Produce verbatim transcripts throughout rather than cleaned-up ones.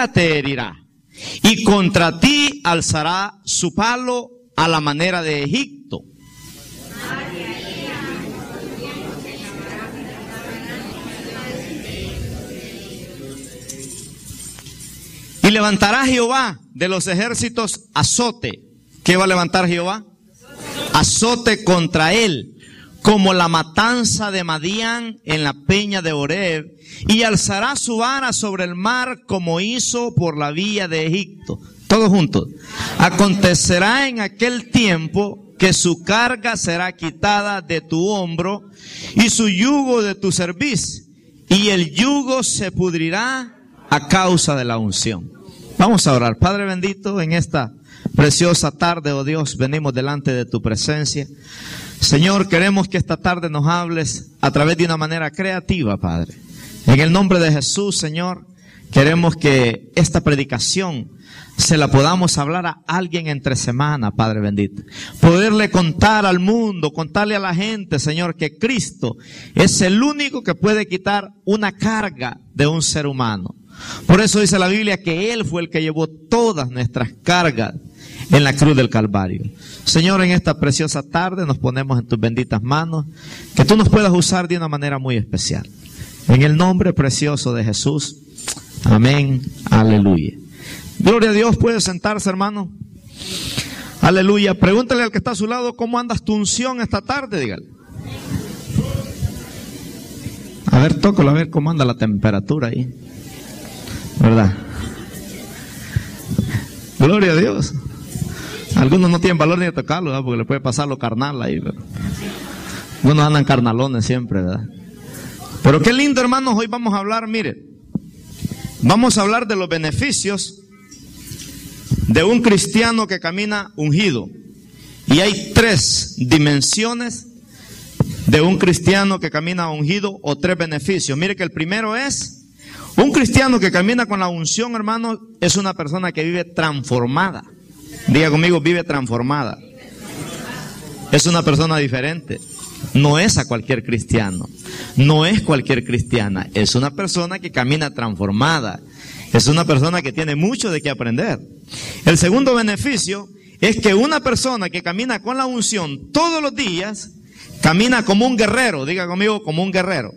espada te herirá, y contra ti alzará su palo a la manera de Egipto. Y levantará Jehová de los ejércitos azote. ¿Qué va a levantar Jehová? Azote contra él, como la matanza de Madián en la peña de Oreb, y alzará su vara sobre el mar como hizo por la vía de Egipto. Todos juntos. Acontecerá en aquel tiempo que su carga será quitada de tu hombro y su yugo de tu cerviz, y el yugo se pudrirá a causa de la unción. Vamos a orar. Padre bendito, en esta preciosa tarde, oh Dios, venimos delante de tu presencia. Señor, queremos que esta tarde nos hables a través de una manera creativa, Padre. En el nombre de Jesús, Señor, queremos que esta predicación se la podamos hablar a alguien entre semana, Padre bendito. Poderle contar al mundo, contarle a la gente, Señor, que Cristo es el único que puede quitar una carga de un ser humano. Por eso dice la Biblia que Él fue el que llevó todas nuestras cargas en la cruz del Calvario. Señor, en esta preciosa tarde nos ponemos en tus benditas manos, que tú nos puedas usar de una manera muy especial. En el nombre precioso de Jesús. Amén. Aleluya. Gloria a Dios. ¿Puede sentarse, hermano? Aleluya. Pregúntale al que está a su lado, ¿cómo andas tu unción esta tarde? Dígale. A ver, tócalo, a ver cómo anda la temperatura ahí. ¿Verdad? Gloria a Dios. Algunos no tienen valor ni de tocarlo, ¿verdad? Porque le puede pasar lo carnal ahí, pero algunos andan carnalones siempre, ¿verdad? Pero qué lindo, hermanos. Hoy vamos a hablar, mire, vamos a hablar de los beneficios de un cristiano que camina ungido. Y hay tres dimensiones de un cristiano que camina ungido, o tres beneficios. Mire que el primero es, un cristiano que camina con la unción, hermano, es una persona que vive transformada. Diga conmigo, vive transformada. Es una persona diferente. No es a cualquier cristiano. No es cualquier cristiana. Es una persona que camina transformada. Es una persona que tiene mucho de qué aprender. El segundo beneficio es que una persona que camina con la unción todos los días, camina como un guerrero. Diga conmigo, como un guerrero.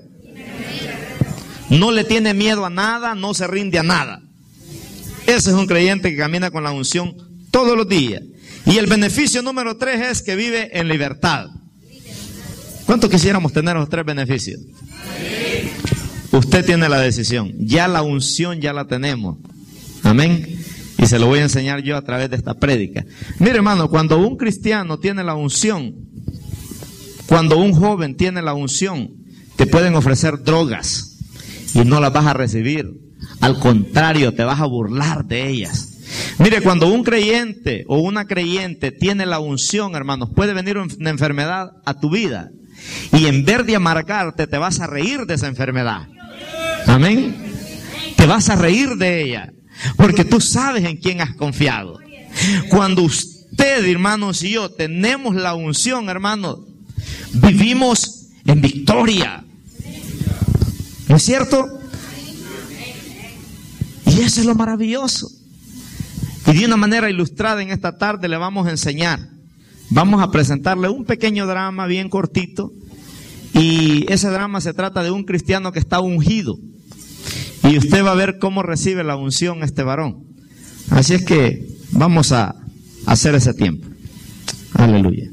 No le tiene miedo a nada, no se rinde a nada. Ese es un creyente que camina con la unción todos los días. Y el beneficio número tres es que vive en libertad. ¿Cuánto quisiéramos tener los tres beneficios? Usted tiene la decisión. Ya la unción ya la tenemos. Amén. Y se lo voy a enseñar yo a través de esta prédica. Mire, hermano, cuando un cristiano tiene la unción, cuando un joven tiene la unción, te pueden ofrecer drogas y no las vas a recibir. Al contrario, te vas a burlar de ellas. Mire, cuando un creyente o una creyente tiene la unción, hermanos, puede venir una enfermedad a tu vida y en vez de amargarte, te vas a reír de esa enfermedad. Amén. Te vas a reír de ella porque tú sabes en quién has confiado. Cuando usted, hermanos, y yo tenemos la unción, hermanos, vivimos en victoria. ¿No es cierto? Y eso es lo maravilloso. Y de una manera ilustrada en esta tarde le vamos a enseñar. Vamos a presentarle un pequeño drama bien cortito. Y ese drama se trata de un cristiano que está ungido. Y usted va a ver cómo recibe la unción este varón. Así es que vamos a hacer ese tiempo. Aleluya.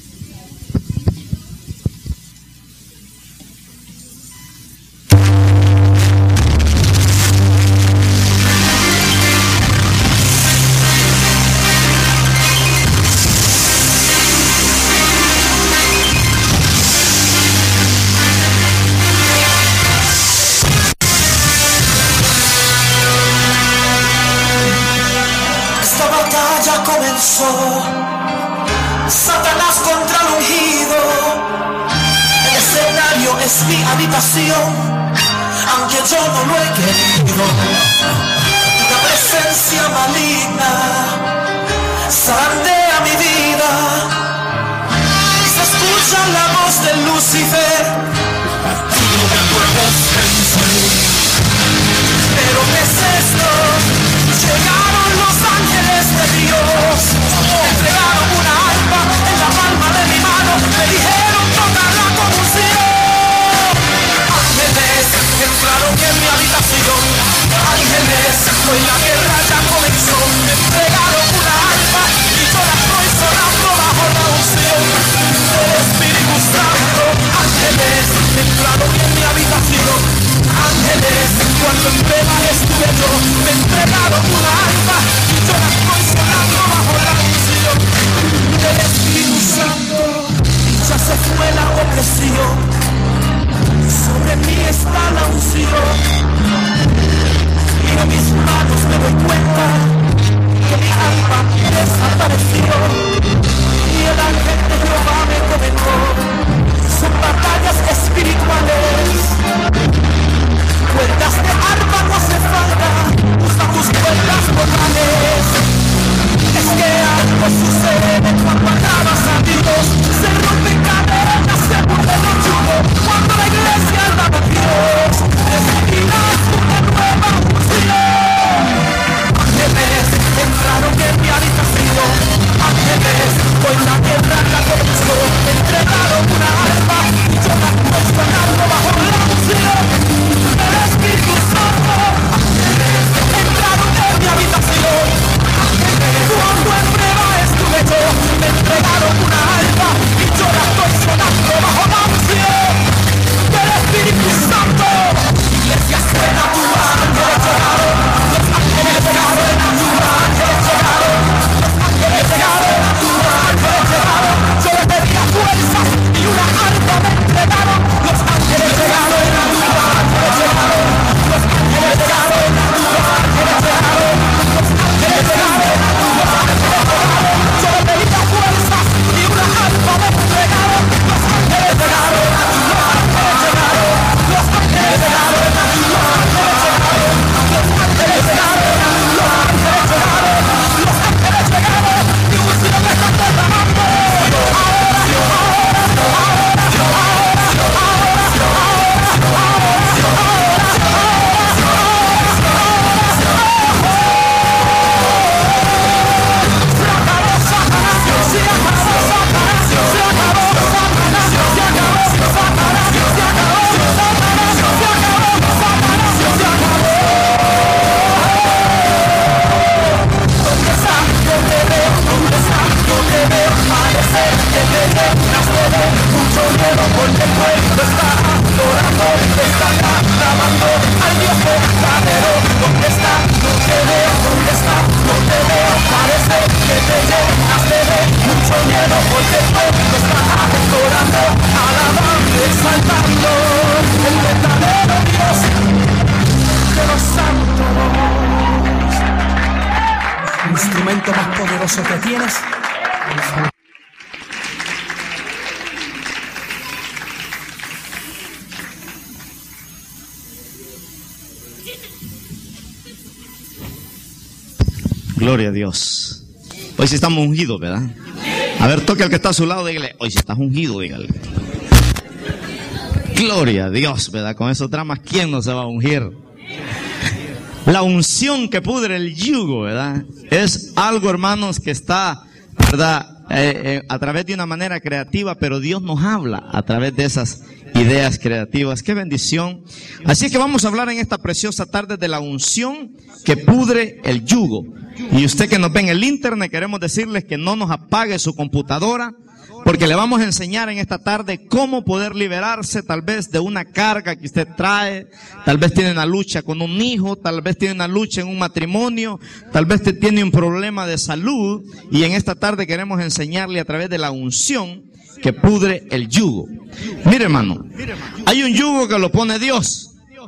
Satanás contra el ungido. El escenario es mi habitación, aunque yo no lo he querido. Una presencia maligna zarandea mi vida y se escucha la voz de Lucifer. Tú no me puedes vencer. Pero ¿qué es esto? cuando en prueba estuve yo, me entregaron una alma y yo la estoy sonando bajo la unción del Espíritu Santo. Ya se fue la opresión, sobre mí está la unción, y en mis manos me doy cuenta que mi alma desapareció, y el ángel de Jehová me comentó. Son batallas espirituales, cuerdas de arma no hace falta, usa tus cuerdas vocales. Es que algo sucede cuando alabas a Dios, se rompen cadenas, se burla el yugo. Cuando la iglesia alaba a Dios, recibirás una nueva unción. Ángeles entraron en mi habitación, ángeles hoy la tierra la conquistó, entregaron una alma y yo la estoy sonando bajo la unción del Espíritu Santo. Ángeles entraron en mi habitación, ángeles cuando en prueba estuve yo, me entregaron una alma y yo la estoy sonando bajo la unción del Espíritu Santo. Iglesia suena tu ángeles llegaron, los ángeles llegaron, tu ángeles llegaron, los ángeles llegaron, tu ángeles llegaron. Yo les pedía fuerzas y una alma me entregaron. Los ángeles llegaron, los ángeles llegaron, los ángeles llegaron, los ángeles llegaron, los ángeles llegaron, los ángeles llegaron. Yo les pedía fuerzas y una alma me entregaron. Los ángeles llegaron, los ángeles llegaron, los ángeles llegaron, los ángeles llegaron, los ángeles llegaron, los ángeles llegaron, los ángeles llegaron. Y unción me está derramando. El instrumento más poderoso que tienes. Gloria a Dios. Hoy sí estamos ungidos, ¿verdad? A ver, toque al que está a su lado, dígale, hoy sí estás ungido, dígale. Gloria a Dios, ¿verdad? Con esos dramas, ¿quién no se va a ungir? La unción que pudre el yugo, ¿verdad? Es algo, hermanos, que está, ¿verdad? Eh, eh, a través de una manera creativa, pero Dios nos habla a través de esas ideas creativas. ¡Qué bendición! Así que vamos a hablar en esta preciosa tarde de la unción que pudre el yugo. Y usted que nos ve en el internet, queremos decirles que no nos apague su computadora, porque le vamos a enseñar en esta tarde cómo poder liberarse tal vez de una carga que usted trae. Tal vez tiene una lucha con un hijo, tal vez tiene una lucha en un matrimonio, tal vez tiene un problema de salud, y en esta tarde queremos enseñarle a través de la unción que pudre el yugo. Mire, hermano, hay un yugo que lo pone Dios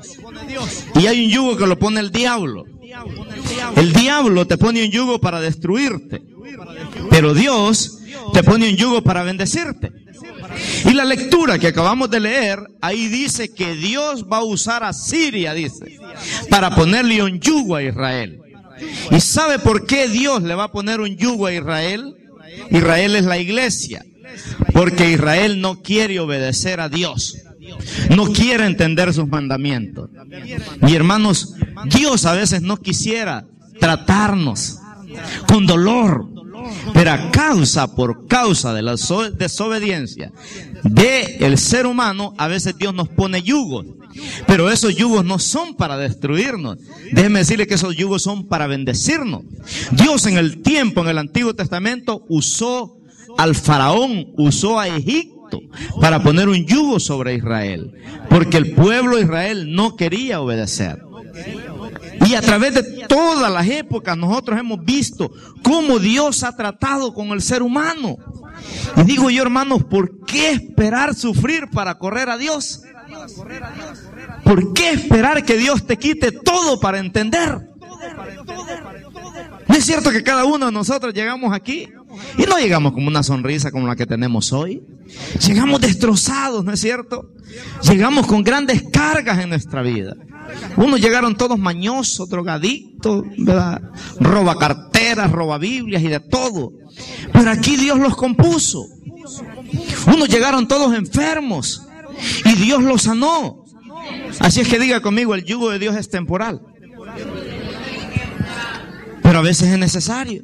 y hay un yugo que lo pone el diablo. El diablo te pone un yugo para destruirte, pero Dios te pone un yugo para bendecirte. Y la lectura que acabamos de leer, ahí dice que Dios va a usar a Siria, dice, para ponerle un yugo a Israel. ¿Y sabe por qué Dios le va a poner un yugo a Israel? Israel es la iglesia. Porque Israel no quiere obedecer a Dios. No quiere entender sus mandamientos. Y hermanos, Dios a veces no quisiera tratarnos con dolor, pero a causa, por causa de la desobediencia del ser humano, a veces Dios nos pone yugos. Pero esos yugos no son para destruirnos. Déjenme decirle que esos yugos son para bendecirnos. Dios en el tiempo, en el Antiguo Testamento, usó al faraón, usó a Egipto para poner un yugo sobre Israel, porque el pueblo de Israel no quería obedecer. Y a través de todas las épocas nosotros hemos visto cómo Dios ha tratado con el ser humano. Y digo yo, hermanos, ¿por qué esperar sufrir para correr a Dios? ¿Por qué esperar que Dios te quite todo para entender? ¿No es cierto que cada uno de nosotros llegamos aquí y no llegamos con una sonrisa como la que tenemos hoy? Llegamos destrozados, ¿no es cierto? Llegamos con grandes cargas en nuestra vida. Unos llegaron todos mañosos, drogadictos, ¿verdad? Roba carteras, roba Biblias y de todo. Pero aquí Dios los compuso. Unos llegaron todos enfermos y Dios los sanó. Así es que diga conmigo, el yugo de Dios es temporal. Pero a veces es necesario.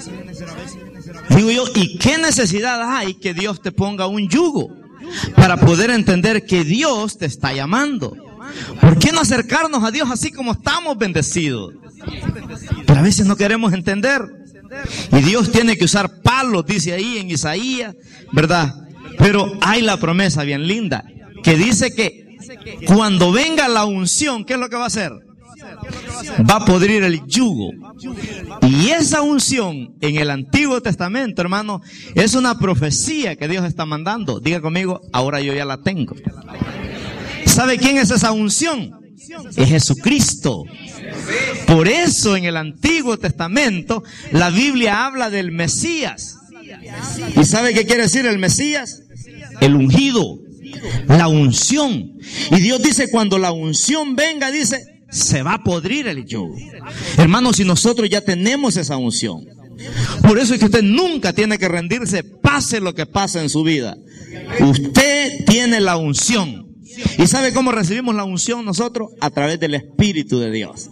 Digo yo, ¿y qué necesidad hay que Dios te ponga un yugo? Para poder entender que Dios te está llamando. ¿Por qué no acercarnos a Dios así como estamos bendecidos? Pero a veces no queremos entender. Y Dios tiene que usar palos, dice ahí en Isaías, ¿verdad? Pero hay la promesa bien linda, que dice que cuando venga la unción, ¿qué es lo que va a hacer? Va a podrir el yugo. Y esa unción en el Antiguo Testamento, hermano, es una profecía que Dios está mandando. Diga conmigo, ahora yo ya la tengo. ¿Sabe quién es esa unción? Es Jesucristo. Por eso en el Antiguo Testamento la Biblia habla del Mesías. ¿Y sabe qué quiere decir el Mesías? El ungido, la unción. Y Dios dice, cuando la unción venga, dice, se va a podrir el yugo. Hermanos, si nosotros ya tenemos esa unción. Por eso es que usted nunca tiene que rendirse, pase lo que pase en su vida. Usted tiene la unción. ¿Y sabe cómo recibimos la unción nosotros? A través del Espíritu de Dios.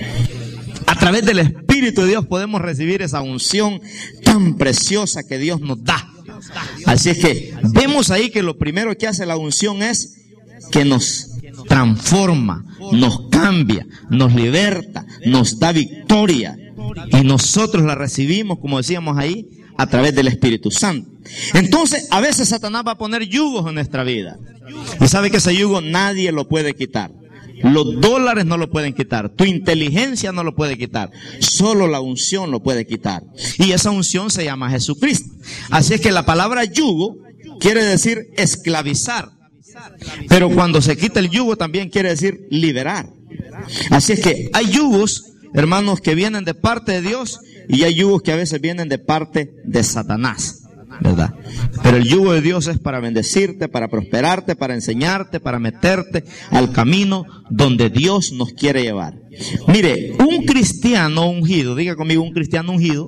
A través del Espíritu de Dios podemos recibir esa unción tan preciosa que Dios nos da. Así es que vemos ahí que lo primero que hace la unción es que nos transforma, nos cambia, nos liberta, nos da victoria. Y nosotros la recibimos, como decíamos ahí, a través del Espíritu Santo. Entonces, a veces Satanás va a poner yugos en nuestra vida. Y sabe que ese yugo nadie lo puede quitar. Los dólares no lo pueden quitar. Tu inteligencia no lo puede quitar. Solo la unción lo puede quitar. Y esa unción se llama Jesucristo. Así es que la palabra yugo quiere decir esclavizar. Pero cuando se quita el yugo también quiere decir liberar. Así es que hay yugos, hermanos, que vienen de parte de Dios y hay yugos que a veces vienen de parte de Satanás, ¿verdad? Pero el yugo de Dios es para bendecirte, para prosperarte, para enseñarte, para meterte al camino donde Dios nos quiere llevar. Mire, un cristiano ungido, diga conmigo, un cristiano ungido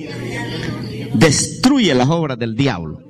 destruye las obras del diablo.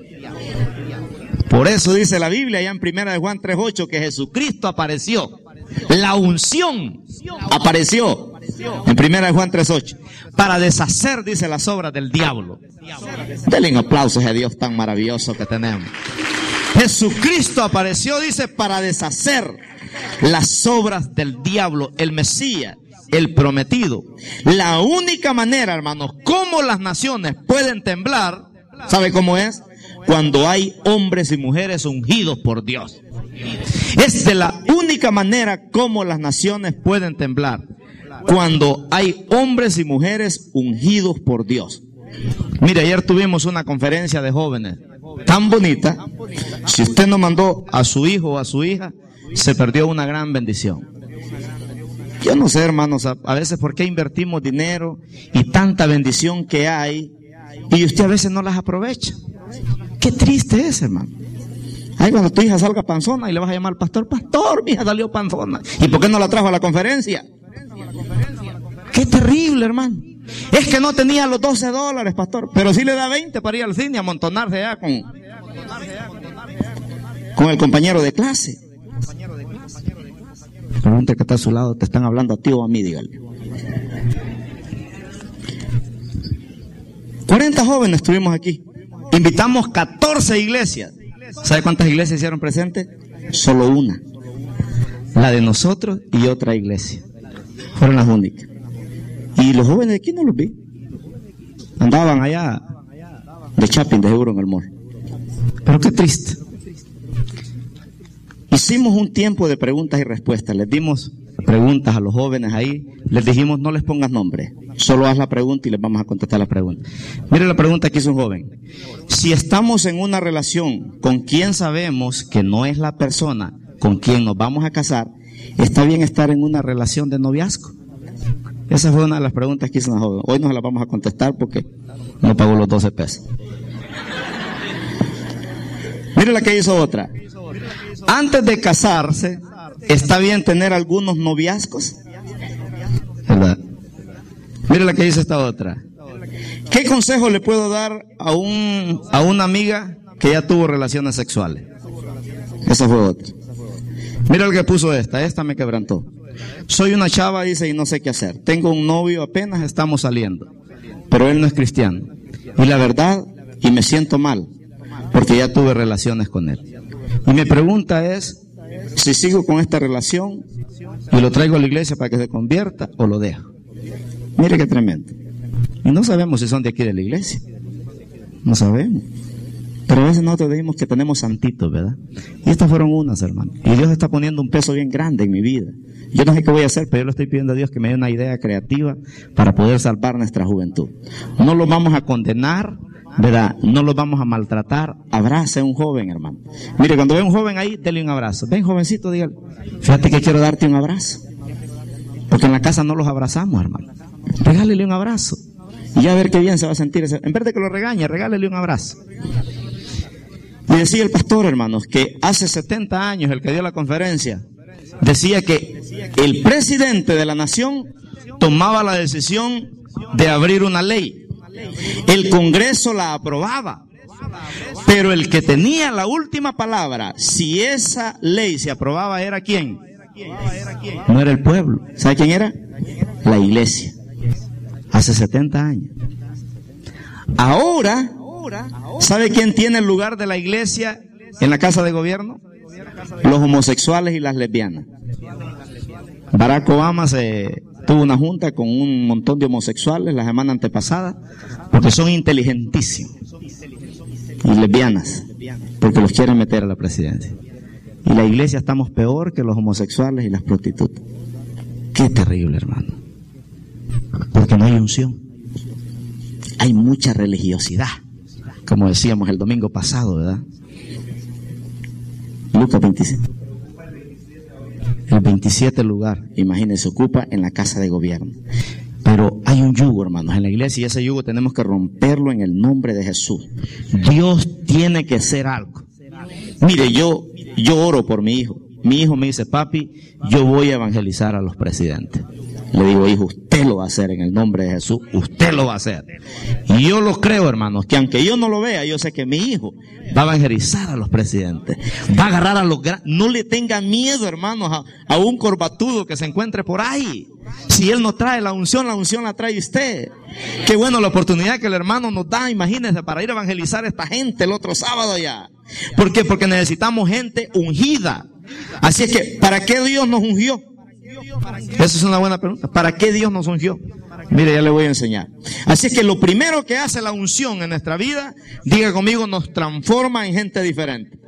Por eso dice la Biblia allá en primera de Juan tres ocho que Jesucristo apareció. La unción apareció en primera de Juan tres ocho para deshacer, dice, las obras del diablo. Denle un aplauso a Dios tan maravilloso que tenemos. Jesucristo apareció, dice, para deshacer las obras del diablo, el Mesías, el prometido. La única manera, hermanos, como las naciones pueden temblar, ¿sabe cómo es? Cuando hay hombres y mujeres ungidos por Dios. Es de la única manera como las naciones pueden temblar. Cuando hay hombres y mujeres ungidos por Dios. Mire, ayer tuvimos una conferencia de jóvenes tan bonita. Si usted no mandó a su hijo o a su hija, se perdió una gran bendición. Yo no sé, hermanos, a, a veces por qué invertimos dinero y tanta bendición que hay y usted a veces no las aprovecha. Qué triste es, hermano. Ay, cuando tu hija salga panzona y le vas a llamar al pastor, pastor, mi hija salió panzona. ¿Y por qué no la trajo a la conferencia? Qué terrible, hermano. Es que no tenía los doce dólares, pastor, pero sí le da veinte para ir al cine a amontonarse allá con, con el compañero de clase. Pregunta que está a su lado, ¿te están hablando a ti o a mí? Dígale. cuarenta jóvenes estuvimos aquí. Invitamos catorce iglesias. ¿Sabe cuántas iglesias hicieron presentes? Solo una. La de nosotros y otra iglesia. Fueron las únicas. Y los jóvenes de aquí no los vi. Andaban allá de shopping, de seguro, en el mall. Pero qué triste. Hicimos un tiempo de preguntas y respuestas. Les dimos preguntas a los jóvenes ahí. Les dijimos, no les pongas nombre. Solo haz la pregunta y les vamos a contestar la pregunta. Mire la pregunta que hizo un joven. Si estamos en una relación con quien sabemos que no es la persona con quien nos vamos a casar, ¿está bien estar en una relación de noviazgo? Esa fue una de las preguntas que hizo una joven. Hoy no se las vamos a contestar porque no pagó los doce pesos. Mire la que hizo otra. Antes de casarse, ¿está bien tener algunos noviazgos? ¿Verdad? Mire la que dice esta otra. ¿Qué consejo le puedo dar a un a una amiga que ya tuvo relaciones sexuales? Esa fue otra. Mira el que puso esta. Esta me quebrantó. Soy una chava, dice, y no sé qué hacer. Tengo un novio, apenas estamos saliendo, pero él no es cristiano. Y la verdad, y me siento mal, porque ya tuve relaciones con él. Y mi pregunta es, si sigo con esta relación y lo traigo a la iglesia para que se convierta o lo dejo. Mire qué tremendo. Y no sabemos si son de aquí de la iglesia. No sabemos. Pero a veces nosotros decimos que tenemos santitos, ¿verdad? Y estas fueron unas, hermano. Y Dios está poniendo un peso bien grande en mi vida. Yo no sé qué voy a hacer, pero yo le estoy pidiendo a Dios que me dé una idea creativa para poder salvar nuestra juventud. No lo vamos a condenar, ¿verdad? No los vamos a maltratar. Abrace a un joven, hermano. Mire, cuando ve a un joven ahí, dele un abrazo. Ven, jovencito, dígale, fíjate que quiero darte un abrazo. Porque en la casa no los abrazamos, hermano. Regálele un abrazo. Y ya a ver qué bien se va a sentir. En vez de que lo regañe, regálele un abrazo. Y decía el pastor, hermanos, que hace setenta años, el que dio la conferencia, decía que el presidente de la nación tomaba la decisión de abrir una ley. El Congreso la aprobaba, pero el que tenía la última palabra, si esa ley se aprobaba, ¿era quién? No era el pueblo. ¿Sabe quién era? La iglesia. Hace setenta años. Ahora, ¿sabe quién tiene el lugar de la iglesia en la casa de gobierno? Los homosexuales y las lesbianas. Barack Obama se tuvo una junta con un montón de homosexuales la semana antepasada, porque son inteligentísimos, y lesbianas, porque los quieren meter a la presidencia. Y la iglesia estamos peor que los homosexuales y las prostitutas. Qué terrible, hermano. Porque no hay unción. Hay mucha religiosidad, como decíamos el domingo pasado, ¿verdad? Lucas veintisiete. El veintisiete lugar, imagínense, se ocupa en la casa de gobierno. Pero hay un yugo, hermanos, en la iglesia, y ese yugo tenemos que romperlo en el nombre de Jesús. Dios tiene que hacer algo. Mire, yo, yo oro por mi hijo. Mi hijo me dice, papi, yo voy a evangelizar a los presidentes. Le digo, hijo, usted lo va a hacer en el nombre de Jesús, usted lo va a hacer. Y yo lo creo, hermanos, que aunque yo no lo vea, yo sé que mi hijo va a evangelizar a los presidentes, va a agarrar a los grandes. No le tenga miedo, hermanos, a, a un corbatudo que se encuentre por ahí. Si él no trae la unción, la unción la trae usted. Qué bueno la oportunidad que el hermano nos da, imagínense, para ir a evangelizar a esta gente el otro sábado ya. ¿Por qué? Porque necesitamos gente ungida. Así es que, ¿para qué Dios nos ungió? Esa es una buena pregunta. ¿Para qué Dios nos ungió? Mire, ya le voy a enseñar. Así es que lo primero que hace la unción en nuestra vida, diga conmigo, nos transforma en gente diferente.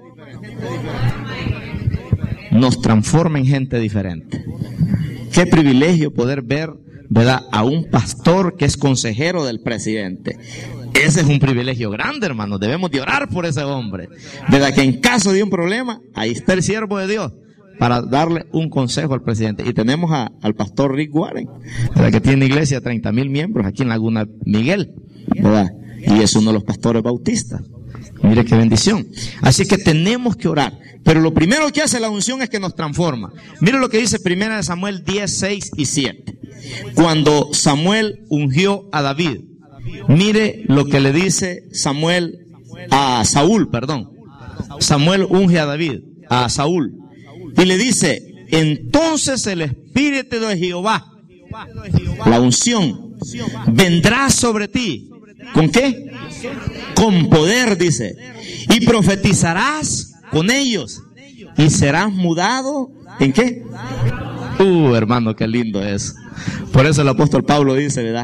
Nos transforma en gente diferente. Qué privilegio poder ver, ¿verdad?, a un pastor que es consejero del presidente. Ese es un privilegio grande, hermanos. Debemos de orar por ese hombre, ¿verdad? Que en caso de un problema, ahí está el siervo de Dios para darle un consejo al presidente. Y tenemos a, al pastor Rick Warren, ¿verdad?, que tiene iglesia de treinta mil miembros aquí en Laguna Miguel, ¿verdad? Y es uno de los pastores bautistas. Mire qué bendición. Así que tenemos que orar. Pero lo primero que hace la unción es que nos transforma. Mire lo que dice primera de Samuel diez, seis y siete. Cuando Samuel ungió a David, mire lo que le dice Samuel a Saúl, perdón. Samuel unge a David, a Saúl, y le dice, entonces el Espíritu de Jehová, la unción, vendrá sobre ti. ¿Con qué? Con poder, dice. Y profetizarás con ellos. Y serás mudado. ¿En qué? Uh, hermano, qué lindo es. Por eso el apóstol Pablo dice, ¿verdad?,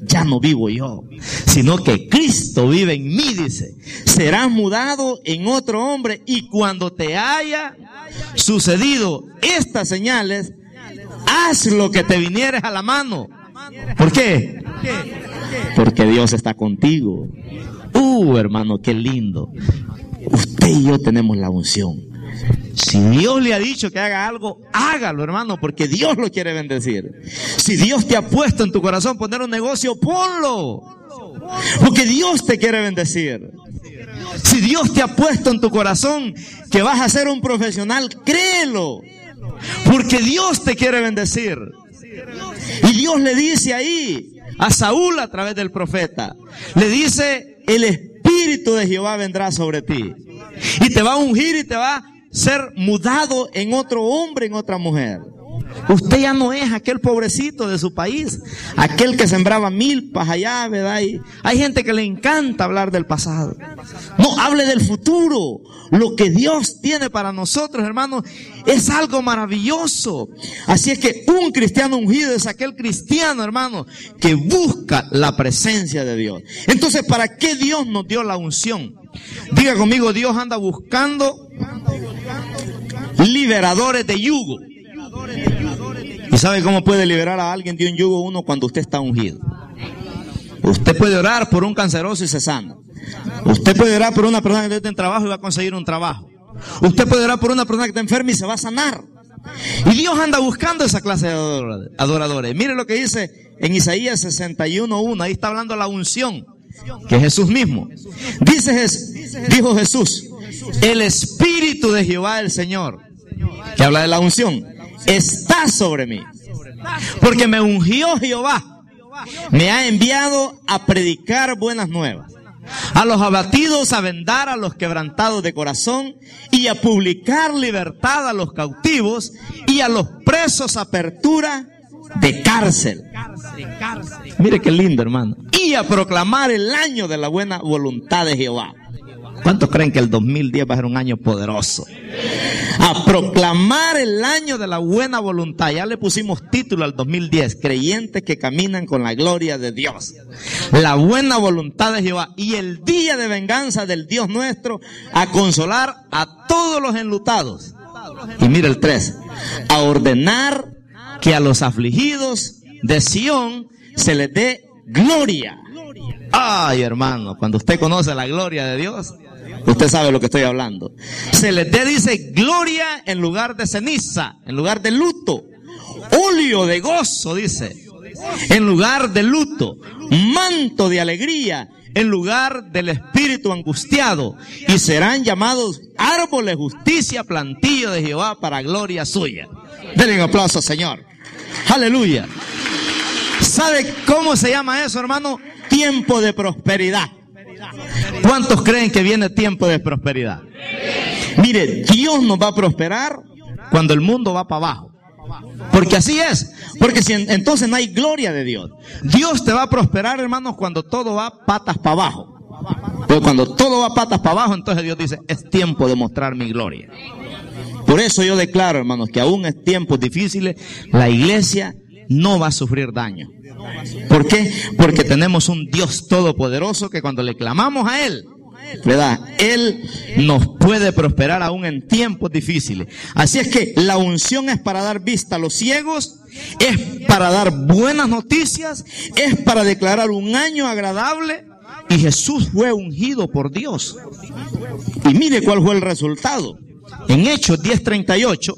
ya no vivo yo, sino que Cristo vive en mí, dice. Serás mudado en otro hombre y cuando te haya sucedido estas señales, haz lo que te vinieres a la mano. ¿Por qué? Porque Dios está contigo. Uh, hermano, qué lindo. Usted y yo tenemos la unción. Si Dios le ha dicho que haga algo, hágalo, hermano, porque Dios lo quiere bendecir. Si Dios te ha puesto en tu corazón poner un negocio, ponlo, porque Dios te quiere bendecir. Si Dios te ha puesto en tu corazón que vas a ser un profesional, créelo, porque Dios te quiere bendecir. Y Dios le dice ahí a Saúl a través del profeta, le dice: el Espíritu de Jehová vendrá sobre ti y te va a ungir y te va a ser mudado en otro hombre, en otra mujer. Usted ya no es aquel pobrecito de su país, aquel que sembraba milpas allá, ¿verdad? Y hay gente que le encanta hablar del pasado. No, hable del futuro. Lo que Dios tiene para nosotros, hermanos, es algo maravilloso. Así es que un cristiano ungido es aquel cristiano, hermano, que busca la presencia de Dios. Entonces, ¿para qué Dios nos dio la unción? Diga conmigo, Dios anda buscando liberadores de yugo. ¿Y sabe cómo puede liberar a alguien de un yugo uno cuando usted está ungido? Usted puede orar por un canceroso y se sana. Usted puede orar por una persona que está en trabajo y va a conseguir un trabajo. Usted puede orar por una persona que está enferma y se va a sanar. Y Dios anda buscando esa clase de adoradores. Mire lo que dice en Isaías sesenta y uno uno. Ahí está hablando la unción, que es Jesús mismo. Dice, dijo Jesús: el Espíritu de Jehová el Señor, que habla de la unción, está sobre mí, porque me ungió Jehová, me ha enviado a predicar buenas nuevas, a los abatidos a vendar a los quebrantados de corazón, y a publicar libertad a los cautivos, y a los presos apertura de cárcel. Mire qué lindo, hermano. Y a proclamar el año de la buena voluntad de Jehová. ¿Cuántos creen que el dos mil diez va a ser un año poderoso? A proclamar el año de la buena voluntad. Ya le pusimos título al dos mil diez. Creyentes que caminan con la gloria de Dios. La buena voluntad de Jehová. Y el día de venganza del Dios nuestro, a consolar a todos los enlutados. Y mira el tres. A ordenar que a los afligidos de Sión se les dé gloria. Ay, hermano, cuando usted conoce la gloria de Dios, usted sabe lo que estoy hablando. Se les dé, dice, gloria en lugar de ceniza, en lugar de luto. Óleo de gozo, dice, en lugar de luto. Manto de alegría en lugar del espíritu angustiado. Y serán llamados árbol de justicia, plantillo de Jehová para gloria suya. Denle un aplauso, Señor. Aleluya. ¿Sabe cómo se llama eso, hermano? Tiempo de prosperidad. ¿Cuántos creen que viene tiempo de prosperidad? Mire, Dios nos va a prosperar cuando el mundo va para abajo. Porque así es. Porque si en, entonces no hay gloria de Dios. Dios te va a prosperar, hermanos, cuando todo va patas para abajo. Pero cuando todo va patas para abajo, entonces Dios dice, es tiempo de mostrar mi gloria. Por eso yo declaro, hermanos, que aún en tiempos difíciles, la iglesia no va a sufrir daño. ¿Por qué? Porque tenemos un Dios todopoderoso que cuando le clamamos a Él, ¿verdad? Él nos puede prosperar aún en tiempos difíciles. Así es que la unción es para dar vista a los ciegos, es para dar buenas noticias, es para declarar un año agradable. Y Jesús fue ungido por Dios. Y mire cuál fue el resultado. En Hechos diez treinta y ocho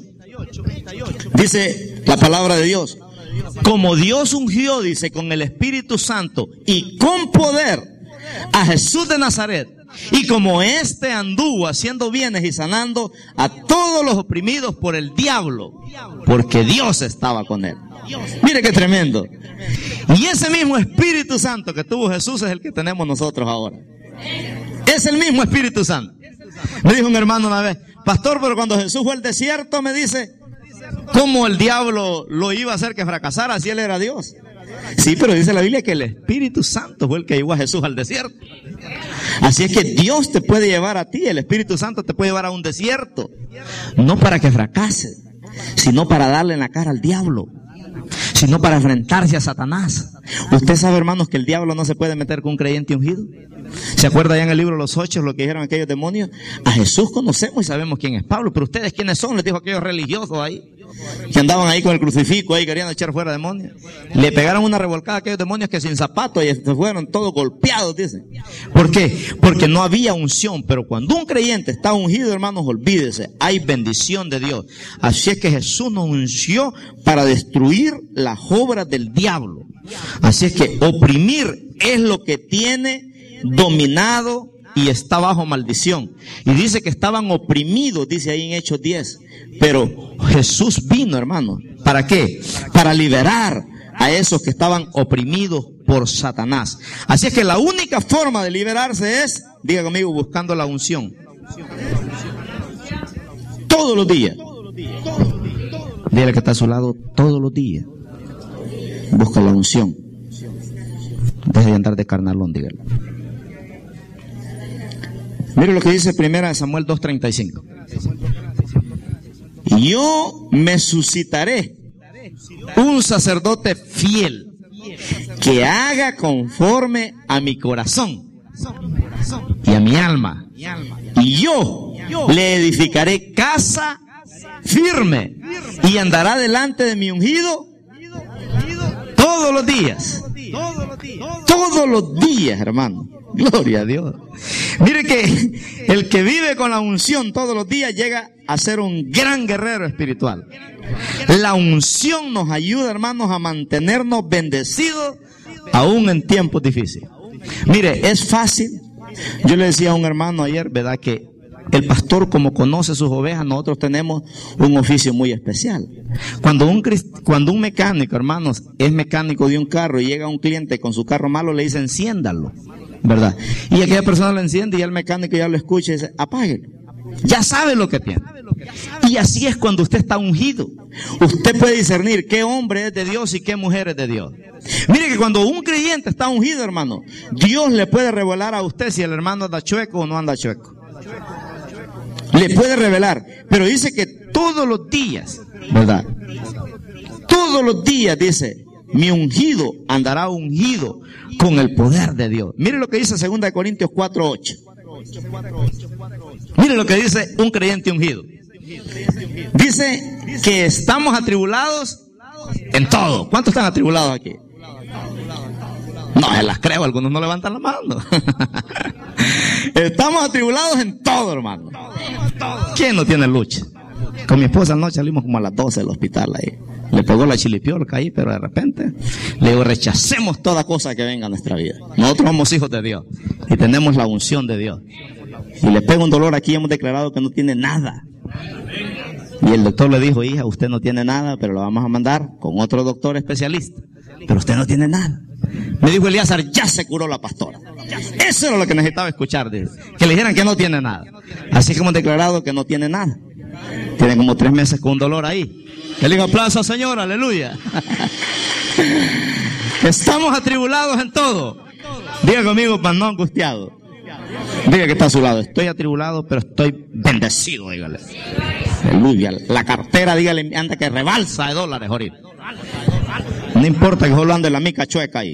dice la palabra de Dios: como Dios ungió, dice, con el Espíritu Santo y con poder a Jesús de Nazaret, y como éste anduvo haciendo bienes y sanando a todos los oprimidos por el diablo, porque Dios estaba con él. Mire qué tremendo. Y ese mismo Espíritu Santo que tuvo Jesús es el que tenemos nosotros ahora. Es el mismo Espíritu Santo. Me dijo un hermano una vez: pastor, pero cuando Jesús fue al desierto, me dice, ¿cómo el diablo lo iba a hacer que fracasara si él era Dios? Sí, pero dice la Biblia que el Espíritu Santo fue el que llevó a Jesús al desierto. Así es que Dios te puede llevar a ti, el Espíritu Santo te puede llevar a un desierto, no para que fracases, sino para darle en la cara al diablo. sino para enfrentarse a Satanás. Usted sabe, hermanos, que el diablo no se puede meter con un creyente ungido. ¿Se acuerda ya en el libro de los Hechos lo que dijeron aquellos demonios? A Jesús conocemos y sabemos quién es Pablo, pero ustedes quiénes son, les dijo aquellos religiosos ahí, que andaban ahí con el crucifijo ahí queriendo echar fuera demonios. Le pegaron una revolcada a aquellos demonios que sin zapatos y se fueron todos golpeados, dicen. ¿Por qué? Porque no había unción. Pero cuando un creyente está ungido, hermanos, olvídese, hay bendición de Dios. Así es que Jesús nos unció para destruir las obras del diablo. Así es que oprimir es lo que tiene dominado y está bajo maldición. Y dice que estaban oprimidos, dice ahí en Hechos diez. Pero Jesús vino, hermano, ¿para qué? Para liberar a esos que estaban oprimidos por Satanás. Así es que la única forma de liberarse es, diga conmigo, buscando la unción. Todos los días. Dígale que está a su lado, todos los días. Busca la unción. Deje de andar de carnalón, dígale. Mire lo que dice primera de Samuel dos treinta y cinco. Yo me suscitaré un sacerdote fiel que haga conforme a mi corazón y a mi alma. Y yo le edificaré casa firme y andará delante de mi ungido todos los días. Todos los días, hermano. Gloria a Dios. Mire que el que vive con la unción todos los días llega a ser un gran guerrero espiritual. La unción nos ayuda, hermanos, a mantenernos bendecidos aún en tiempos difíciles. Mire, es fácil. Yo le decía a un hermano ayer, ¿verdad? Que el pastor, como conoce sus ovejas, nosotros tenemos un oficio muy especial. Cuando un, cuando un mecánico, hermanos, es mecánico de un carro y llega un cliente con su carro malo, le dice enciéndalo, ¿verdad? Y aquella persona lo enciende y el mecánico ya lo escucha y dice, apáguelo. Ya sabe lo que tiene. Y así es cuando usted está ungido. Usted puede discernir qué hombre es de Dios y qué mujer es de Dios. Mire que cuando un creyente está ungido, hermano, Dios le puede revelar a usted si el hermano anda chueco o no anda chueco. Le puede revelar, pero dice que todos los días, ¿verdad? Todos los días, dice, mi ungido andará ungido con el poder de Dios. Mire lo que dice segunda de Corintios cuatro ocho. Mire lo que dice un creyente ungido. Dice que estamos atribulados en todo. ¿Cuántos están atribulados aquí? No, se las creo, algunos no levantan la mano. Estamos atribulados en todo, hermano. ¿Quién no tiene lucha? Con mi esposa anoche salimos como a las doce del hospital ahí. Le pegó la chilipiorca ahí, pero de repente le digo, rechacemos toda cosa que venga a nuestra vida. Nosotros somos hijos de Dios y tenemos la unción de Dios. Y le pega un dolor aquí, hemos declarado que no tiene nada. Y el doctor le dijo, hija, usted no tiene nada, pero lo vamos a mandar con otro doctor especialista. Pero usted no tiene nada. Me dijo Elíasar, ya se curó la pastora. Eso era lo que necesitaba escuchar, que le dijeran que no tiene nada. Así que hemos declarado que no tiene nada. Tiene como tres meses con un dolor ahí. Le digo, aplauso, Señor, aleluya. Estamos atribulados en todo. Diga conmigo, para no angustiado. Diga que está a su lado, estoy atribulado, pero estoy bendecido, dígale. Aleluya. La cartera, dígale, anda que rebalsa de dólares ahorita. No importa que solo ande la mica chueca ahí.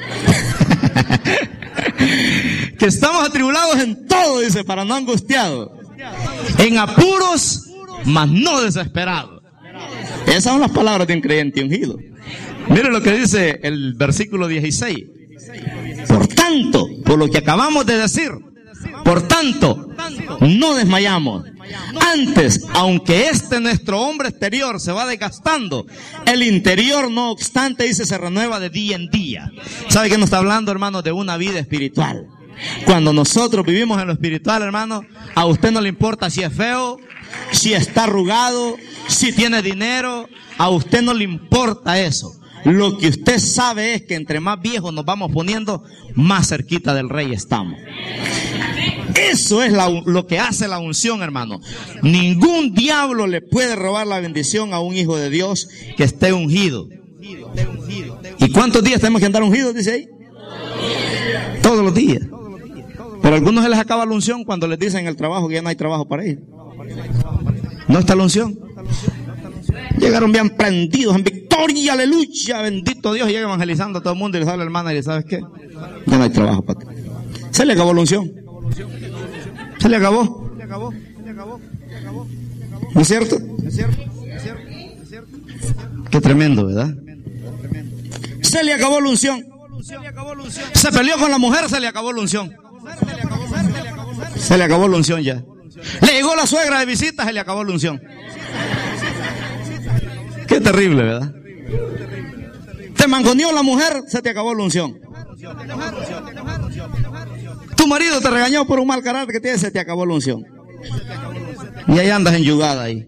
Que estamos atribulados en todo, dice, para no angustiados. En apuros, mas no desesperados. Esas son las palabras de un creyente ungido. Mire lo que dice el versículo dieciséis. Por tanto, por lo que acabamos de decir, por tanto, no desmayamos. Antes, aunque este nuestro hombre exterior se va desgastando, el interior, no obstante, dice, se renueva de día en día. ¿Sabe qué nos está hablando, hermano? De una vida espiritual. Cuando nosotros vivimos en lo espiritual, hermano, a usted no le importa si es feo, si está arrugado, si tiene dinero, a usted no le importa eso. Lo que usted sabe es que entre más viejos nos vamos poniendo, más cerquita del Rey estamos. Eso es la, lo que hace la unción, hermano. Ningún diablo le puede robar la bendición a un hijo de Dios que esté ungido. ¿Y cuántos días tenemos que andar ungidos, dice ahí? Todos los días. Pero a algunos se les acaba la unción cuando les dicen en el trabajo que ya no hay trabajo para ellos. ¿No está la unción? Llegaron bien prendidos en victoria victoria, aleluya, bendito Dios. Y llega evangelizando a todo el mundo y le sale el hermano y le dice, ¿sabes qué? Ya no hay trabajo para ti. Se le acabó la unción. Se le acabó. ¿No es cierto? Qué tremendo, ¿verdad? Se le acabó la unción. Se peleó con la mujer, se le acabó la unción. Se le acabó la unción ya. Le llegó la suegra de visita, se le acabó la unción. Qué terrible, ¿verdad? Te mangoneó la mujer, se te acabó la unción. Tu marido te regañó por un mal carácter que tienes, se te acabó la unción. Y ahí andas enyugada ahí.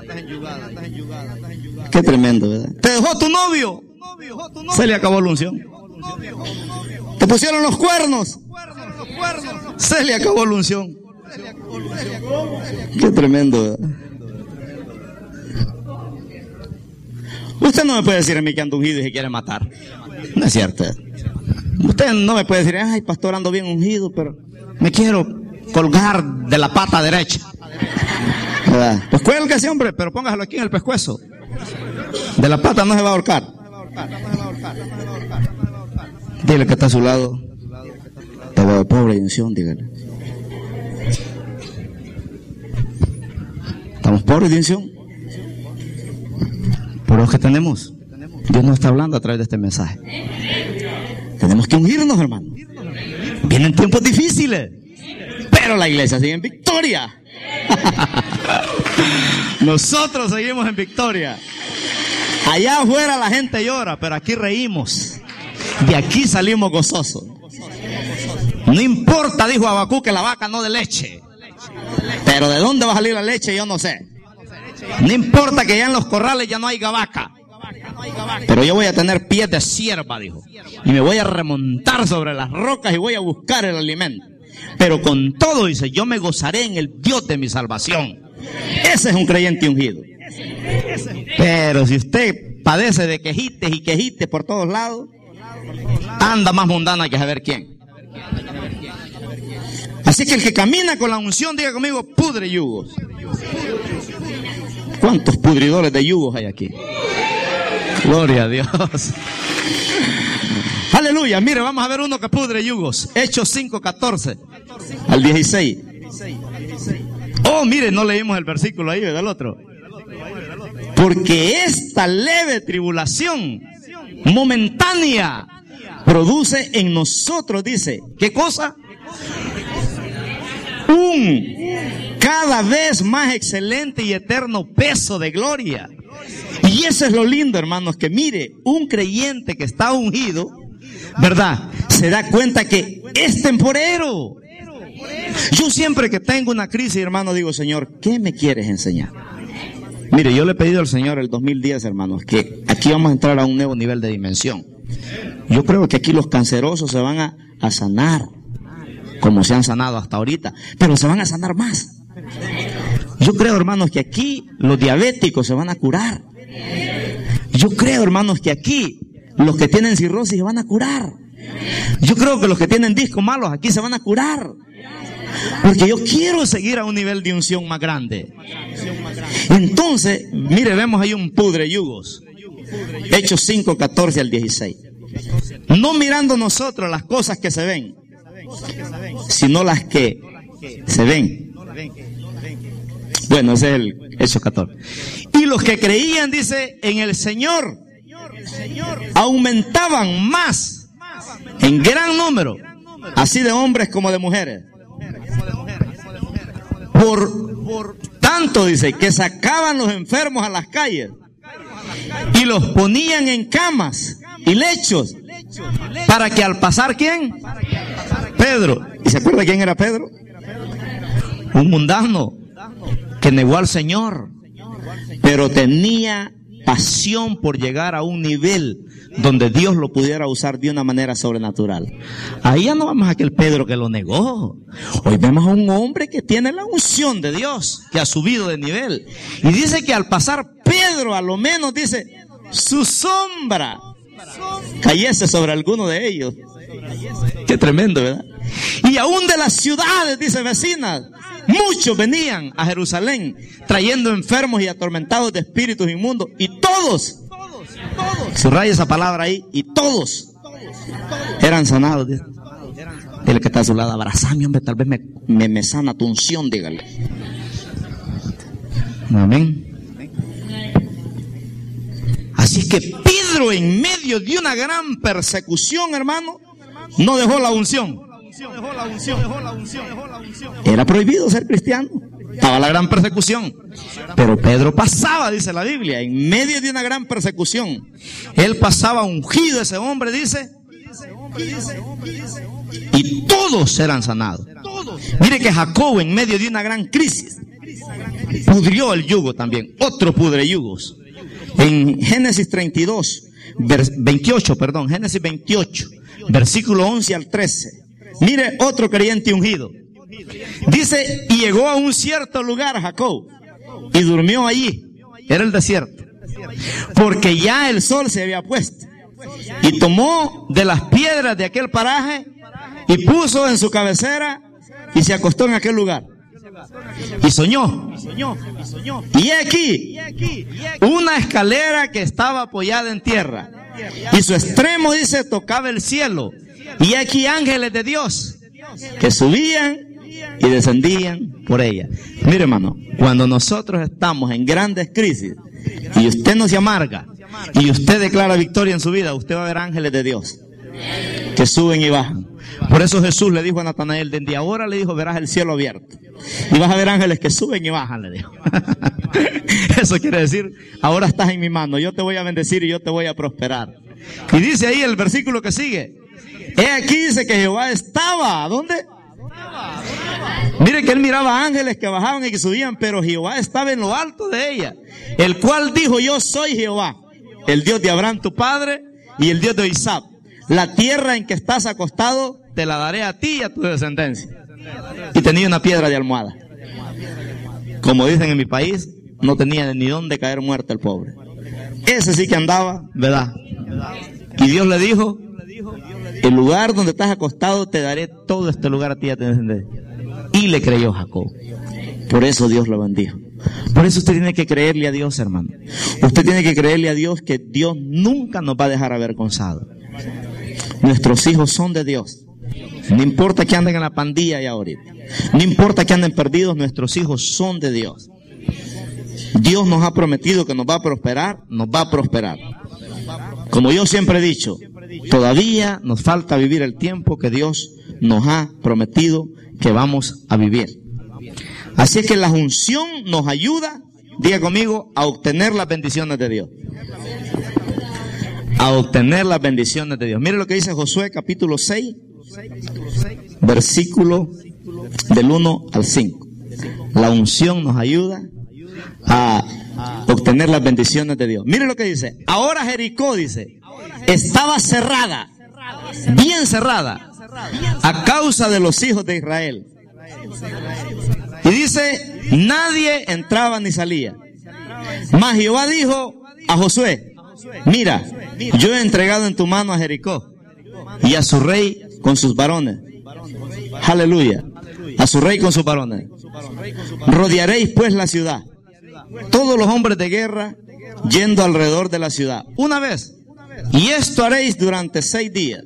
Qué tremendo, ¿verdad? Te dejó tu novio, se le acabó la unción. Te pusieron los cuernos, se le acabó la unción. Qué tremendo, ¿verdad? Usted no me puede decir a mí que ando ungido y se quiere matar. No es cierto. Usted no me puede decir, ay, pastor, ando bien ungido, pero me quiero colgar de la pata derecha. ¿Verdad? Pues cuélguese, hombre, pero póngaselo aquí en el pescuezo. De la pata no se va a ahorcar. Dile que está a su lado. Te veo pobre y unción, dígale. ¿Estamos pobres de unción? Por lo que tenemos. Dios nos está hablando a través de este mensaje. Tenemos que ungirnos, hermano. Vienen tiempos difíciles, pero la iglesia sigue en victoria. Nosotros seguimos en victoria. Allá afuera la gente llora, pero aquí reímos. De aquí salimos gozosos. No importa, dijo Habacuc, que la vaca no dé leche, pero de dónde va a salir la leche yo no sé. No importa que ya en los corrales ya no haya vaca, pero yo voy a tener pies de sierva, dijo, y me voy a remontar sobre las rocas y voy a buscar el alimento. Pero con todo, dice, yo me gozaré en el Dios de mi salvación. Ese es un creyente ungido. Pero si usted padece de quejites y quejites por todos lados, anda más mundana que saber quién. Así que el que camina con la unción, diga conmigo, pudre yugos. ¿Cuántos pudridores de yugos hay aquí? Gloria a Dios. Aleluya. Mire, vamos a ver uno que pudre yugos. Hechos cinco, catorce al dieciséis. Oh, mire, no leímos el versículo ahí, ¿verdad? El otro. Porque esta leve tribulación momentánea produce en nosotros, dice, ¿qué cosa? Un cada vez más excelente y eterno peso de gloria. Y eso es lo lindo, hermanos, que mire, un creyente que está ungido, ¿verdad? Se da cuenta que es temporero. Yo siempre que tengo una crisis, hermano, digo, Señor, ¿qué me quieres enseñar? Mire, yo le he pedido al Señor el dos mil diez, hermanos, que aquí vamos a entrar a un nuevo nivel de dimensión. Yo creo que aquí los cancerosos se van a, a sanar, como se han sanado hasta ahorita, pero se van a sanar más. Yo creo, hermanos, que aquí los diabéticos se van a curar. Yo creo, hermanos, que aquí los que tienen cirrosis se van a curar. Yo creo que los que tienen discos malos aquí se van a curar. Porque yo quiero seguir a un nivel de unción más grande. Entonces, mire, vemos ahí un pudre yugos. Hechos cinco, catorce al dieciséis. No mirando nosotros las cosas que se ven, sino las que se ven. Bueno, ese es el Hechos catorce. Y los que creían, dice, en el Señor, aumentaban más en gran número, así de hombres como de mujeres. Por, por tanto, dice, que sacaban los enfermos a las calles y los ponían en camas y lechos, para que al pasar, ¿quién? Pedro. ¿Y se acuerda quién era Pedro? Un mundano que negó al Señor, pero tenía pasión por llegar a un nivel donde Dios lo pudiera usar de una manera sobrenatural. Ahí ya no vamos a aquel Pedro que lo negó. Hoy vemos a un hombre que tiene la unción de Dios, que ha subido de nivel. Y dice que al pasar Pedro, a lo menos dice, su sombra cayese sobre alguno de ellos. Qué tremendo, ¿verdad? Y aún de las ciudades, dice, vecinas, muchos venían a Jerusalén trayendo enfermos y atormentados de espíritus inmundos, y todos Subraya esa palabra ahí. Y todos eran sanados. Dice. El que está a su lado, abrazame, hombre, tal vez me, me, me sana tu unción, dígale. Amén. Así que Pedro, en medio de una gran persecución, hermano, no dejó la unción. Era prohibido ser cristiano. Estaba la gran persecución. Pero Pedro pasaba, dice la Biblia, en medio de una gran persecución. Él pasaba ungido, ese hombre, dice. Y todos eran sanados. Mire que Jacob, en medio de una gran crisis, pudrió el yugo también. Otro pudre yugos. En Génesis treinta y dos, veintiocho, perdón, Génesis veintiocho, versículo once al trece. Mire otro creyente ungido. Dice, y llegó a un cierto lugar Jacob y durmió allí. Era el desierto. Porque ya el sol se había puesto. Y tomó de las piedras de aquel paraje y puso en su cabecera y se acostó en aquel lugar. Y soñó. Y aquí una escalera que estaba apoyada en tierra. Y su extremo, dice, tocaba el cielo. Y aquí ángeles de Dios que subían y descendían por ella. Mire, hermano, cuando nosotros estamos en grandes crisis y usted no se amarga y usted declara victoria en su vida, usted va a ver ángeles de Dios que suben y bajan. Por eso Jesús le dijo a Natanael, desde ahora le dijo, verás el cielo abierto y vas a ver ángeles que suben y bajan, le dijo. Eso quiere decir, ahora estás en mi mano, yo te voy a bendecir y yo te voy a prosperar. Y dice ahí el versículo que sigue, he aquí, dice que Jehová estaba, ¿dónde? Mire que él miraba ángeles que bajaban y que subían, pero Jehová estaba en lo alto de ella, el cual dijo, yo soy Jehová, el Dios de Abraham tu padre y el Dios de Isaac. La tierra en que estás acostado te la daré a ti y a tu descendencia. Y tenía una piedra de almohada. Como dicen en mi país, no tenía ni dónde caer muerto el pobre. Ese sí que andaba, ¿verdad? Y Dios le dijo, el lugar donde estás acostado te daré todo este lugar a ti y a tu descendencia. Y le creyó Jacob. Por eso Dios lo bendijo. Por eso usted tiene que creerle a Dios, hermano. Usted tiene que creerle a Dios que Dios nunca nos va a dejar avergonzados. Nuestros hijos son de Dios. No importa que anden en la pandilla ya ahorita. No importa que anden perdidos, nuestros hijos son de Dios. Dios nos ha prometido que nos va a prosperar, nos va a prosperar. Como yo siempre he dicho, todavía nos falta vivir el tiempo que Dios nos ha prometido que vamos a vivir. Así es que la unción nos ayuda, diga conmigo, a obtener las bendiciones de Dios. A obtener las bendiciones de Dios. Mire lo que dice Josué capítulo seis, versículo del uno al cinco. La unción nos ayuda a obtener las bendiciones de Dios. Mire lo que dice. Ahora Jericó, dice, estaba cerrada, bien cerrada, a causa de los hijos de Israel. Y dice, nadie entraba ni salía. Mas Jehová dijo a Josué, mira, yo he entregado en tu mano a Jericó y a su rey con sus varones. Aleluya. A su rey con sus varones. Rodearéis pues la ciudad, todos los hombres de guerra yendo alrededor de la ciudad una vez. Y esto haréis durante seis días.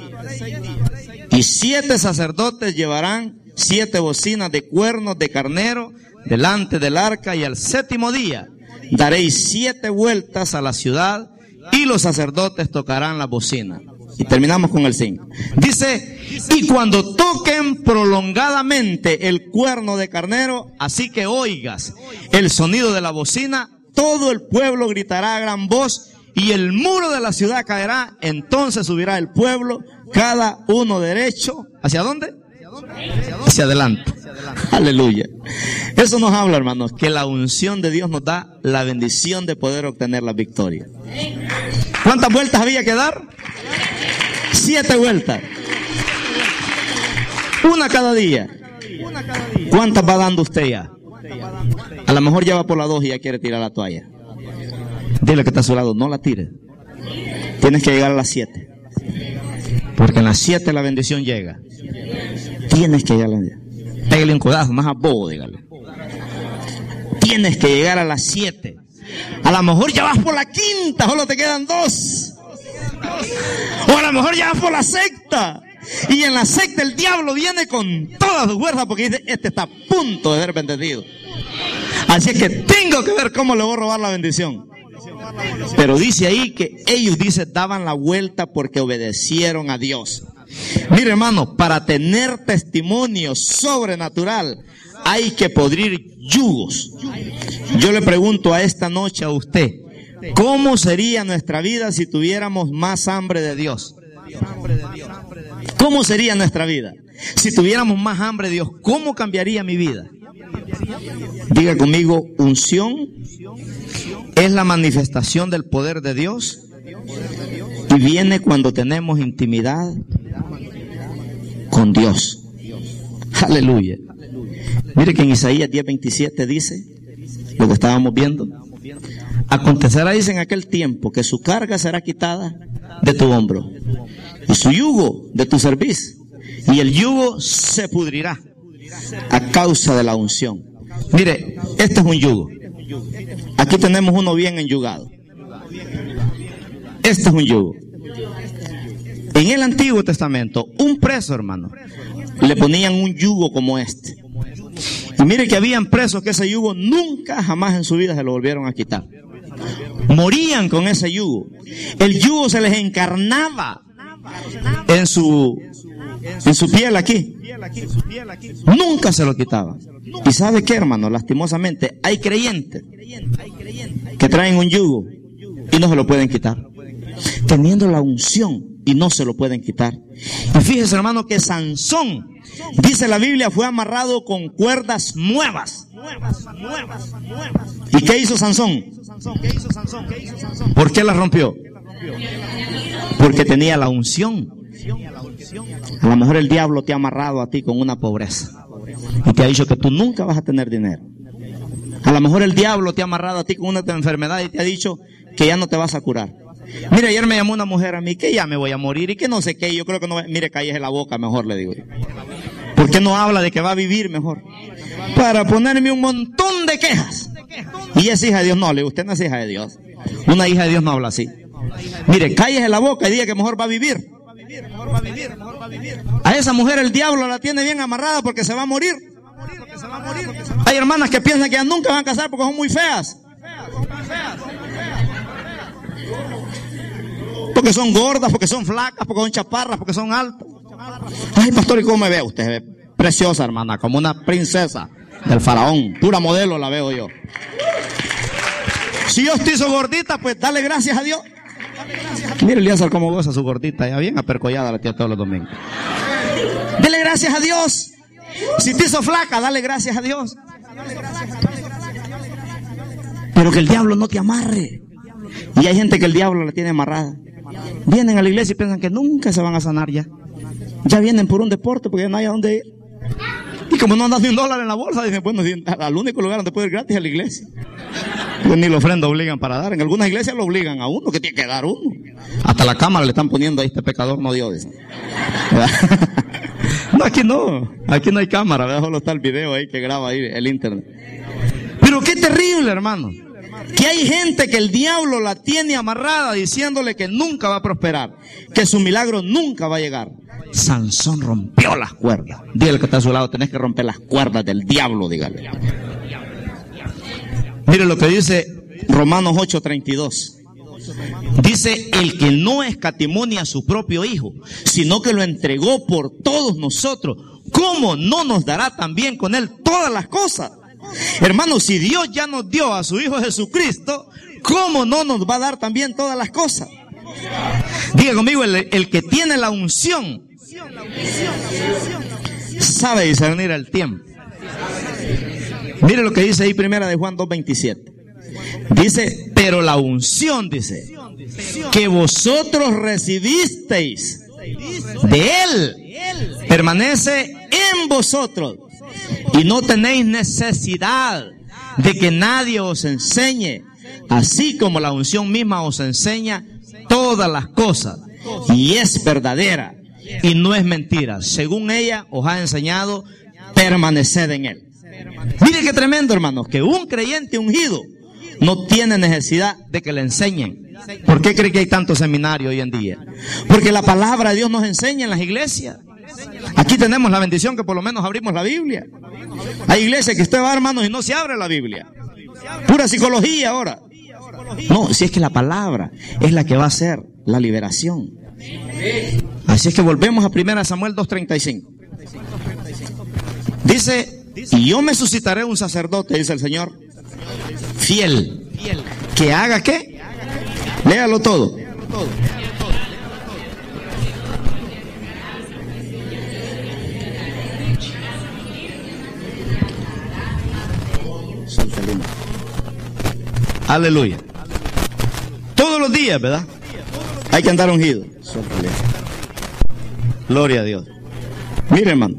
Y siete sacerdotes llevarán siete bocinas de cuernos de carnero delante del arca, y al séptimo día daréis siete vueltas a la ciudad y los sacerdotes tocarán la bocina. Y terminamos con el cinco. Dice, y cuando toquen prolongadamente el cuerno de carnero, así que oigas el sonido de la bocina, todo el pueblo gritará a gran voz y el muro de la ciudad caerá. Entonces subirá el pueblo, cada uno derecho. ¿Hacia dónde? Hacia adelante. Aleluya. Eso nos habla, hermanos, que la unción de Dios nos da la bendición de poder obtener la victoria. ¿Cuántas vueltas había que dar? Siete vueltas. Una cada día. ¿Cuántas va dando usted ya? A lo mejor ya va por la dos y ya quiere tirar la toalla. Dile que está a su lado, no la tire. Tienes que llegar a las siete. Porque en las siete la bendición llega. Tienes que llegar a las siete. Pégale un codazo, más a bobo, dígale. Tienes que llegar a las siete. A lo mejor ya vas por la quinta, solo te quedan dos. O a lo mejor ya vas por la sexta. Y en la secta el diablo viene con toda su fuerza porque dice, este está a punto de ser bendecido. Así es que tengo que ver cómo le voy a robar la bendición. Pero dice ahí que ellos, dice, daban la vuelta porque obedecieron a Dios. Mire, hermano, para tener testimonio sobrenatural hay que podrir yugos. Yo le pregunto a esta noche a usted, ¿cómo sería nuestra vida si tuviéramos más hambre de Dios? ¿Cómo sería nuestra vida? Si tuviéramos más hambre de Dios, ¿cómo cambiaría mi vida? Diga conmigo, unción es la manifestación del poder de Dios y viene cuando tenemos intimidad con Dios. Aleluya. Mire que en Isaías diez veintisiete dice, lo que estábamos viendo, acontecerá, dice, en aquel tiempo que su carga será quitada de tu hombro y su yugo de tu cerviz, y el yugo se pudrirá a causa de la unción. Mire, este es un yugo. Aquí tenemos uno bien enyugado. Este es un yugo. En el Antiguo Testamento, un preso, hermano, le ponían un yugo como este. Y mire que habían presos que ese yugo nunca jamás en su vida se lo volvieron a quitar. Morían con ese yugo. El yugo se les encarnaba en su en su piel aquí. Nunca se lo quitaban. ¿Y sabe qué, hermano? Lastimosamente hay creyentes que traen un yugo y no se lo pueden quitar, teniendo la unción, y no se lo pueden quitar. Y fíjese, hermano, que Sansón, dice la Biblia, fue amarrado con cuerdas nuevas. ¿Y qué hizo Sansón? ¿Por qué las rompió? Porque tenía la unción. A lo mejor el diablo te ha amarrado a ti con una pobreza y te ha dicho que tú nunca vas a tener dinero. A lo mejor el diablo te ha amarrado a ti con una enfermedad y te ha dicho que ya no te vas a curar. Mire, ayer me llamó una mujer a mí que ya me voy a morir y que no sé qué. Yo creo que no, mire, cállese la boca mejor, le digo yo. ¿Por qué no habla de que va a vivir mejor? Para ponerme un montón de quejas. Y es hija de Dios. No, le digo, usted no es hija de Dios. Una hija de Dios no habla así. Mire, cállese la boca y diga que mejor va a vivir. A esa mujer el diablo la tiene bien amarrada porque se va a morir. Hay hermanas que piensan que ya nunca van a casar porque son muy feas. Porque son gordas, porque son flacas, porque son chaparras, porque son altas. Ay, pastor, ¿y cómo me ve? Usted se ve preciosa, hermana, como una princesa del faraón. Pura modelo la veo yo. Si Dios te hizo gordita, pues dale gracias a Dios. Mire, Elíasar, cómo goza su gordita, ya bien apercollada la tía todos los domingos. Dele gracias a Dios. Si te hizo flaca, dale gracias a Dios. Pero que el diablo no te amarre. Y hay gente que el diablo la tiene amarrada. Vienen a la iglesia y piensan que nunca se van a sanar ya. Ya vienen por un deporte porque ya no hay a dónde ir. Y como no andas ni un dólar en la bolsa, dicen, bueno, al único lugar donde puede ir gratis es a la iglesia. Pues ni la ofrenda obligan para dar. En algunas iglesias lo obligan a uno, que tiene que dar uno. Hasta la cámara le están poniendo ahí, este pecador no dio. No, aquí no. Aquí no hay cámara, ¿verdad? Solo está el video ahí que graba ahí el internet. Pero qué terrible, hermano. Que hay gente que el diablo la tiene amarrada diciéndole que nunca va a prosperar, que su milagro nunca va a llegar. Sansón rompió las cuerdas. Dígale que está a su lado, tenés que romper las cuerdas del diablo, dígale. Mire lo que dice Romanos ocho treinta y dos. Dice, el que no escatimonia a su propio hijo, sino que lo entregó por todos nosotros, ¿cómo no nos dará también con él todas las cosas? Hermanos, si Dios ya nos dio a su Hijo Jesucristo, ¿cómo no nos va a dar también todas las cosas? Diga conmigo, el, el que tiene la unción sabe discernir el tiempo. Mire lo que dice ahí primera de Juan dos veintisiete. Dice, pero la unción, dice, que vosotros recibisteis de Él, permanece en vosotros. Y no tenéis necesidad de que nadie os enseñe, así como la unción misma os enseña todas las cosas. Y es verdadera y no es mentira. Según ella os ha enseñado, permaneced en Él. Mire qué tremendo, hermanos, que un creyente ungido no tiene necesidad de que le enseñen. ¿Por qué cree que hay tanto seminario hoy en día? Porque la palabra de Dios nos enseña en las iglesias. Aquí tenemos la bendición que por lo menos abrimos la Biblia. Hay iglesias que usted va, hermanos, y no se abre la Biblia. Pura psicología ahora. No, si es que la palabra es la que va a hacer la liberación. Así es que volvemos a primera Samuel dos treinta y cinco. Dice, y yo me suscitaré un sacerdote, dice el Señor, fiel, que haga ¿qué? Léalo todo. Aleluya. Todos los días, ¿verdad? Hay que andar ungido. Gloria a Dios. Mire, hermano.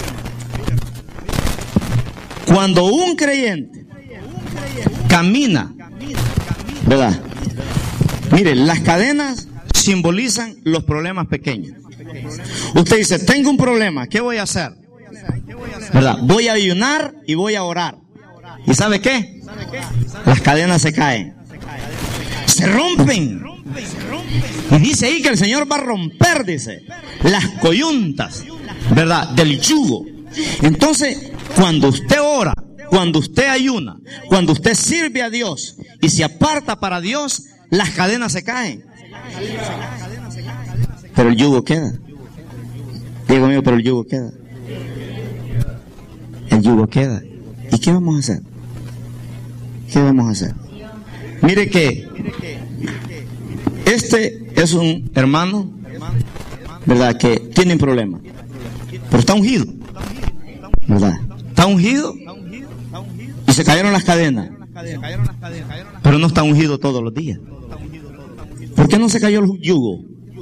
Cuando un creyente camina, ¿verdad? Mire, las cadenas simbolizan los problemas pequeños. Usted dice, tengo un problema, ¿qué voy a hacer? ¿Verdad? Voy a ayunar y voy a orar. ¿Y sabe qué? Las cadenas se caen. Se rompen. Y dice ahí que el Señor va a romper, dice, las coyuntas, ¿verdad? Del yugo. Entonces, cuando usted ora, cuando usted ayuna, cuando usted sirve a Dios y se aparta para Dios, las cadenas se caen. Pero el yugo queda. Digo mío, pero el yugo queda. El yugo queda. ¿Y qué vamos a hacer? ¿Qué vamos a hacer? Mire que este es un hermano, ¿verdad? Que tiene un problema, pero está ungido, ¿verdad? Está ungido y se cayeron las cadenas, pero no está ungido todos los días. ¿Por qué no se cayó el yugo?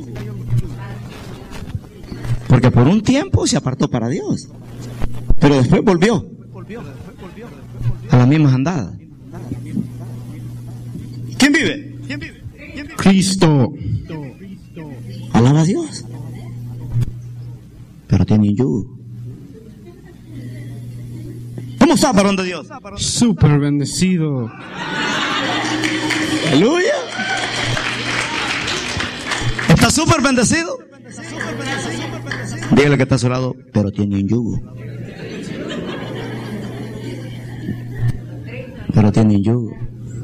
Porque por un tiempo se apartó para Dios, pero después volvió a las mismas andadas. ¿Quién vive? ¿Quién vive? ¿Quién vive? Cristo. Alaba a Dios. Pero tiene un yugo. ¿Cómo está, varón de Dios? Súper bendecido. Aleluya. ¿Está súper bendecido? Dígale que está a su lado, pero tiene un yugo. Pero tiene un yugo.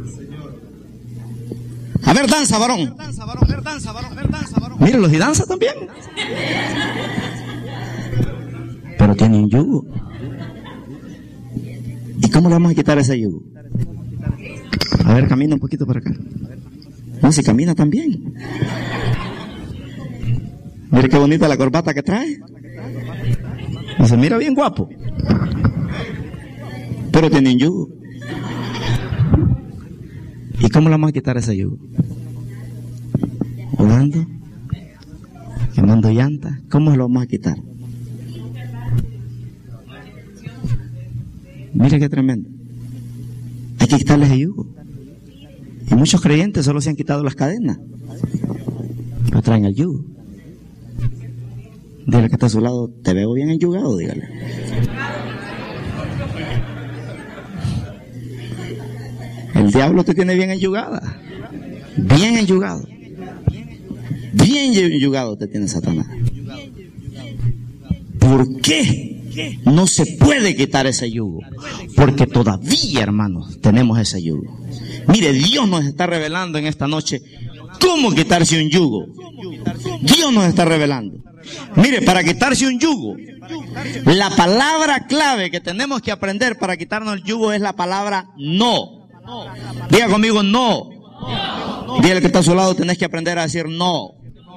A ver, danza, varón. Mírenlos y danza también. Pero tiene un yugo. ¿Y cómo le vamos a quitar ese yugo? A ver, camina un poquito para acá. No, si camina también. Mire qué bonita la corbata que trae. Y se mira bien guapo. Pero tiene un yugo. ¿Y cómo le vamos a quitar ese yugo? Orando, quemando llantas. ¿Cómo lo vamos a quitar? Mire qué tremendo. Hay que quitarle ese yugo. Y muchos creyentes solo se han quitado las cadenas, pero traen el yugo. Dígale que está a su lado, te veo bien enyugado, dígale. El diablo te tiene bien enyugada. Bien enyugado. Bien enyugado te tiene Satanás. ¿Por qué no se puede quitar ese yugo? Porque todavía, hermanos, tenemos ese yugo. Mire, Dios nos está revelando en esta noche cómo quitarse un yugo. Dios nos está revelando. Mire, para quitarse un yugo, la palabra clave que tenemos que aprender para quitarnos el yugo es la palabra no. Diga conmigo no. Dígale que está a su lado, tenés que aprender a decir no.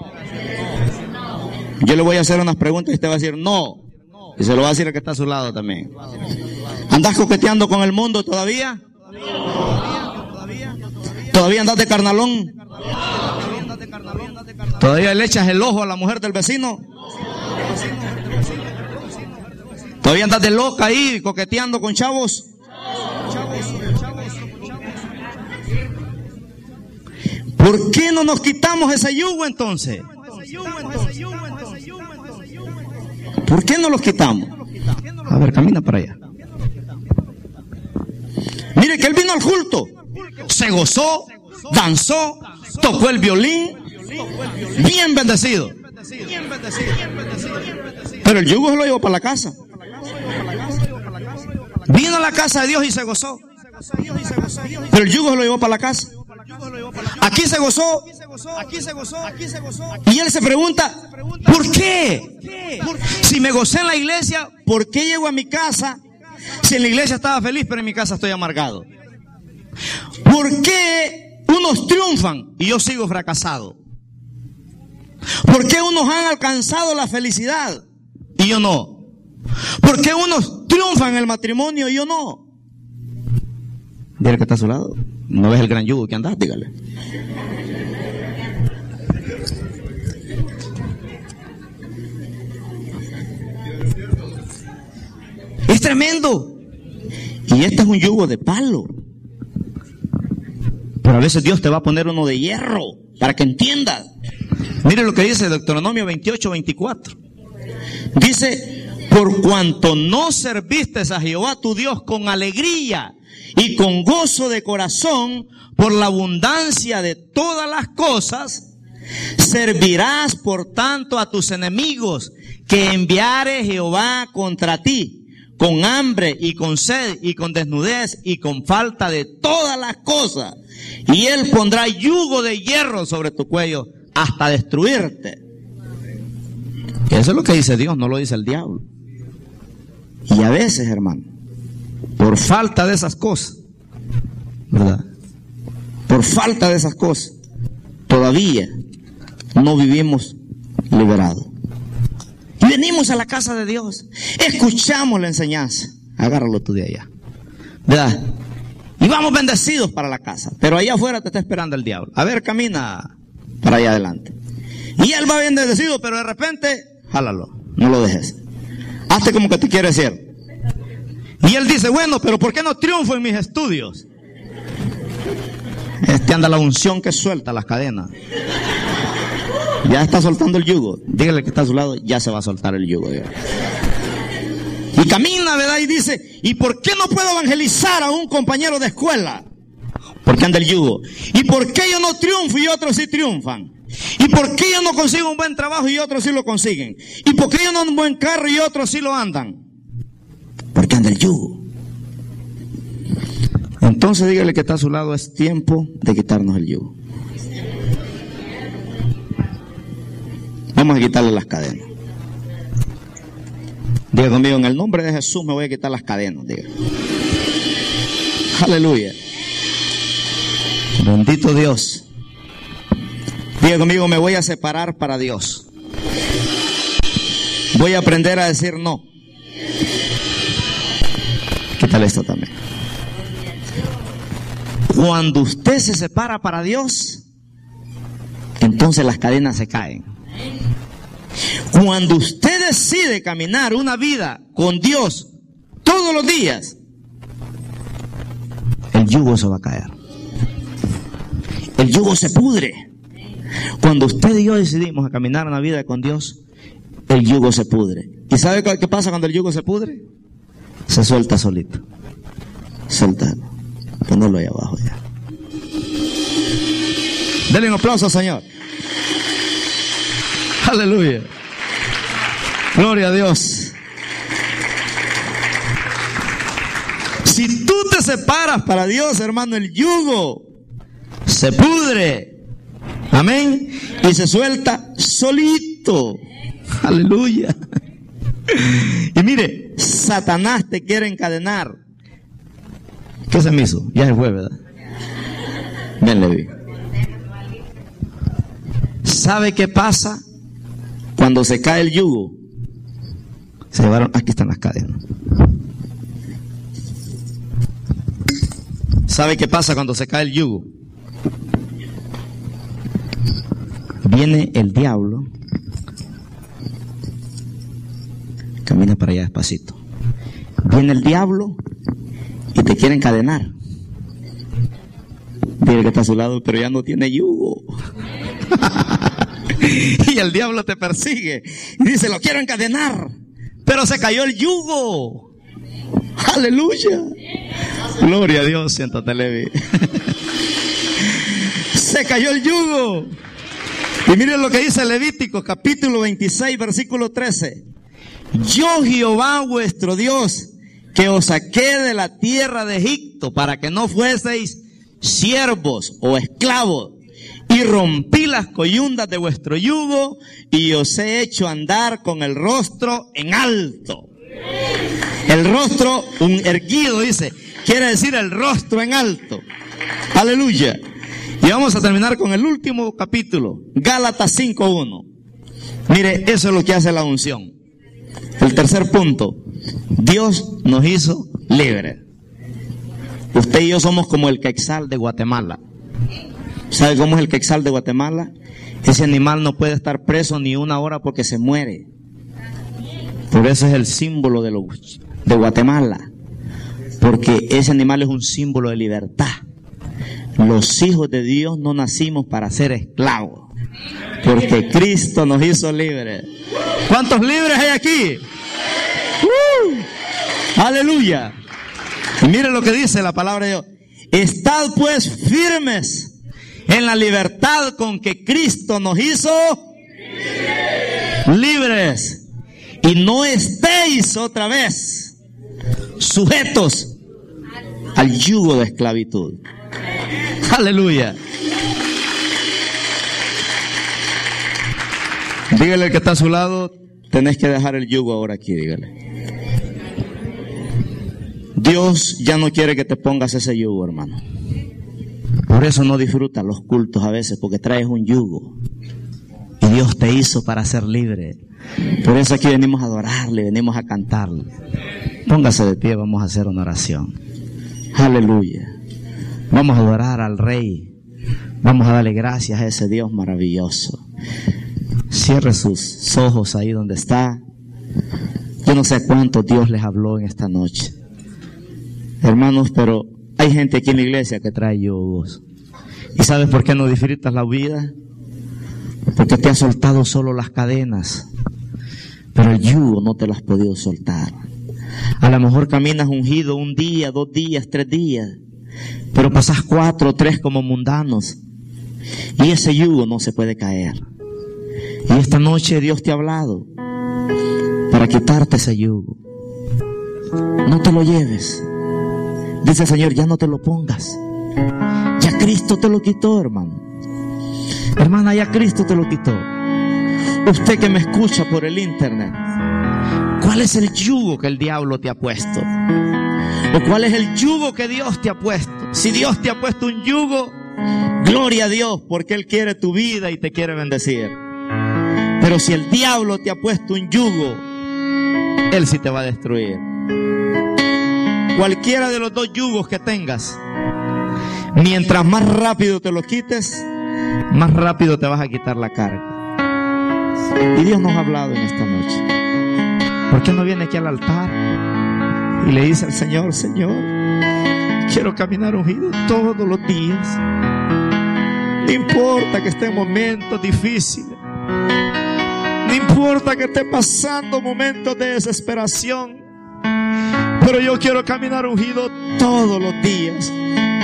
Yo le voy a hacer unas preguntas y usted va a decir no. Y se lo va a decir el que está a su lado también. ¿Andás coqueteando con el mundo todavía? ¿Todavía andás de carnalón? ¿Todavía le echas el ojo a la mujer del vecino? ¿Todavía andas de loca ahí coqueteando con chavos? ¿Por qué no nos quitamos ese yugo entonces? ¿Por qué no los quitamos? A ver, camina para allá. Mire que él vino al culto. se gozó, danzó, tocó el violín, bien bendecido. Pero el yugo se lo llevó para la casa. Vino a la casa de Dios y se gozó. Pero el yugo se lo llevó para la casa. Aquí se gozó. Y él se pregunta, ¿por qué? Si me gocé en la iglesia, ¿por qué llego a mi casa? Si en la iglesia estaba feliz, pero en mi casa estoy amargado. ¿Por qué unos triunfan y yo sigo fracasado? ¿Por qué unos han alcanzado la felicidad y yo no? ¿Por qué unos triunfan en el matrimonio y yo no? Dile que está a su lado. ¿No ves el gran yugo que andas? Dígale. Es tremendo. Y este es un yugo de palo. Pero a veces Dios te va a poner uno de hierro para que entiendas. Mire lo que dice Deuteronomio veintiocho, veinticuatro. Dice, por cuanto no serviste a Jehová tu Dios con alegría y con gozo de corazón por la abundancia de todas las cosas, servirás por tanto a tus enemigos que enviare Jehová contra ti, con hambre y con sed y con desnudez y con falta de todas las cosas. Y él pondrá yugo de hierro sobre tu cuello hasta destruirte. Eso es lo que dice Dios, no lo dice el diablo. Y a veces, hermano, por falta de esas cosas, ¿verdad? Por falta de esas cosas, todavía no vivimos liberados. Y venimos a la casa de Dios, escuchamos la enseñanza, agárralo tú de allá, ¿verdad? Y vamos bendecidos para la casa, pero allá afuera te está esperando el diablo. A ver, camina para allá adelante. Y él va bien bendecido, pero de repente, jálalo, no lo dejes. Hazte como que te quieres ir. Y él dice, bueno, pero ¿por qué no triunfo en mis estudios? Este anda la unción que suelta las cadenas. Ya está soltando el yugo. Dígale que está a su lado, ya se va a soltar el yugo. Dígale. Y camina, ¿verdad? Y dice, ¿y por qué no puedo evangelizar a un compañero de escuela? Porque anda el yugo. ¿Y por qué yo no triunfo y otros sí triunfan? ¿Y por qué yo no consigo un buen trabajo y otros sí lo consiguen? ¿Y por qué yo no ando un buen carro y otros sí lo andan? Porque anda el yugo. Entonces dígale que está a su lado, es tiempo de quitarnos el yugo. Vamos a quitarle las cadenas. Diga conmigo, en el nombre de Jesús me voy a quitar las cadenas. Diga. Aleluya. Bendito Dios. Diga conmigo, me voy a separar para Dios. Voy a aprender a decir no. Quítale esto también. Cuando usted se separa para Dios, entonces las cadenas se caen. Cuando usted decide caminar una vida con Dios todos los días, el yugo se va a caer. El yugo se pudre. Cuando usted y yo decidimos a caminar una vida con Dios, el yugo se pudre. ¿Y sabe qué pasa cuando el yugo se pudre? Se suelta solito. Suéltalo. Ponelo ahí abajo ya. Denle un aplauso al Señor. Aleluya. Gloria a Dios. Si tú te separas para Dios, hermano, el yugo se pudre. Amén. Y se suelta solito. Aleluya. Y mire, Satanás te quiere encadenar. ¿Qué se me hizo? Ya se fue, ¿verdad? Ven, Levi. ¿Sabe qué pasa cuando se cae el yugo? Se llevaron, aquí están las cadenas. ¿Sabe qué pasa cuando se cae el yugo? Viene el diablo. Camina para allá despacito. Viene el diablo y te quiere encadenar. Dile que está a su lado, pero ya no tiene yugo. Y el diablo te persigue y dice, lo quiero encadenar, pero se cayó el yugo. Aleluya. Gloria a Dios. Siéntate, Levi. Se cayó el yugo. Y miren lo que dice Levítico, capítulo veintiséis, versículo trece. Yo, Jehová vuestro Dios, que os saqué de la tierra de Egipto para que no fueseis siervos o esclavos, y rompí las coyundas de vuestro yugo, y os he hecho andar con el rostro en alto. El rostro, un erguido, dice, quiere decir el rostro en alto. Aleluya. Y vamos a terminar con el último capítulo, Gálatas cinco uno. Mire, eso es lo que hace la unción. El tercer punto, Dios nos hizo libres. Usted y yo somos como el quetzal de Guatemala. ¿Sabe cómo es el quetzal de Guatemala? Ese animal no puede estar preso ni una hora porque se muere. Por eso es el símbolo de, lo, de Guatemala. Porque ese animal es un símbolo de libertad. Los hijos de Dios no nacimos para ser esclavos, porque Cristo nos hizo libres. ¿Cuántos libres hay aquí? ¡Uh! ¡Aleluya! Y miren lo que dice la palabra de Dios. Estad pues firmes en la libertad con que Cristo nos hizo libres. libres. Y no estéis otra vez sujetos al yugo de esclavitud. Aleluya. Dígale al que está a su lado, tenés que dejar el yugo ahora aquí, dígale. Dios ya no quiere que te pongas ese yugo, hermano. Por eso no disfrutas los cultos a veces, porque traes un yugo. Y Dios te hizo para ser libre. Por eso aquí venimos a adorarle, venimos a cantarle. Póngase de pie, vamos a hacer una oración. Aleluya. Vamos a adorar al Rey. Vamos a darle gracias a ese Dios maravilloso. Cierre sus ojos ahí donde está. Yo no sé cuánto Dios les habló en esta noche, hermanos, pero hay gente aquí en la iglesia que trae yugos. ¿Y sabes por qué no disfrutas la vida? Porque te has soltado solo las cadenas, pero el yugo no te lo has podido soltar. A lo mejor caminas ungido un día, dos días, tres días, pero pasas cuatro o tres como mundanos, y ese yugo no se puede caer. Y esta noche Dios te ha hablado para quitarte ese yugo. No te lo lleves. Dice el Señor, ya no te lo pongas. Ya Cristo te lo quitó, hermano. Hermana, ya Cristo te lo quitó. Usted que me escucha por el internet, ¿cuál es el yugo que el diablo te ha puesto? ¿O cuál es el yugo que Dios te ha puesto? Si Dios te ha puesto un yugo, gloria a Dios, porque Él quiere tu vida y te quiere bendecir. Pero si el diablo te ha puesto un yugo, él sí te va a destruir. Cualquiera de los dos yugos que tengas, mientras más rápido te lo quites, más rápido te vas a quitar la carga. Y Dios nos ha hablado en esta noche. ¿Por qué no viene aquí al altar y le dice al Señor, Señor, quiero caminar ungido todos los días? No importa que esté en momentos difíciles. No importa que esté pasando momentos de desesperación, pero yo quiero caminar ungido todos los días,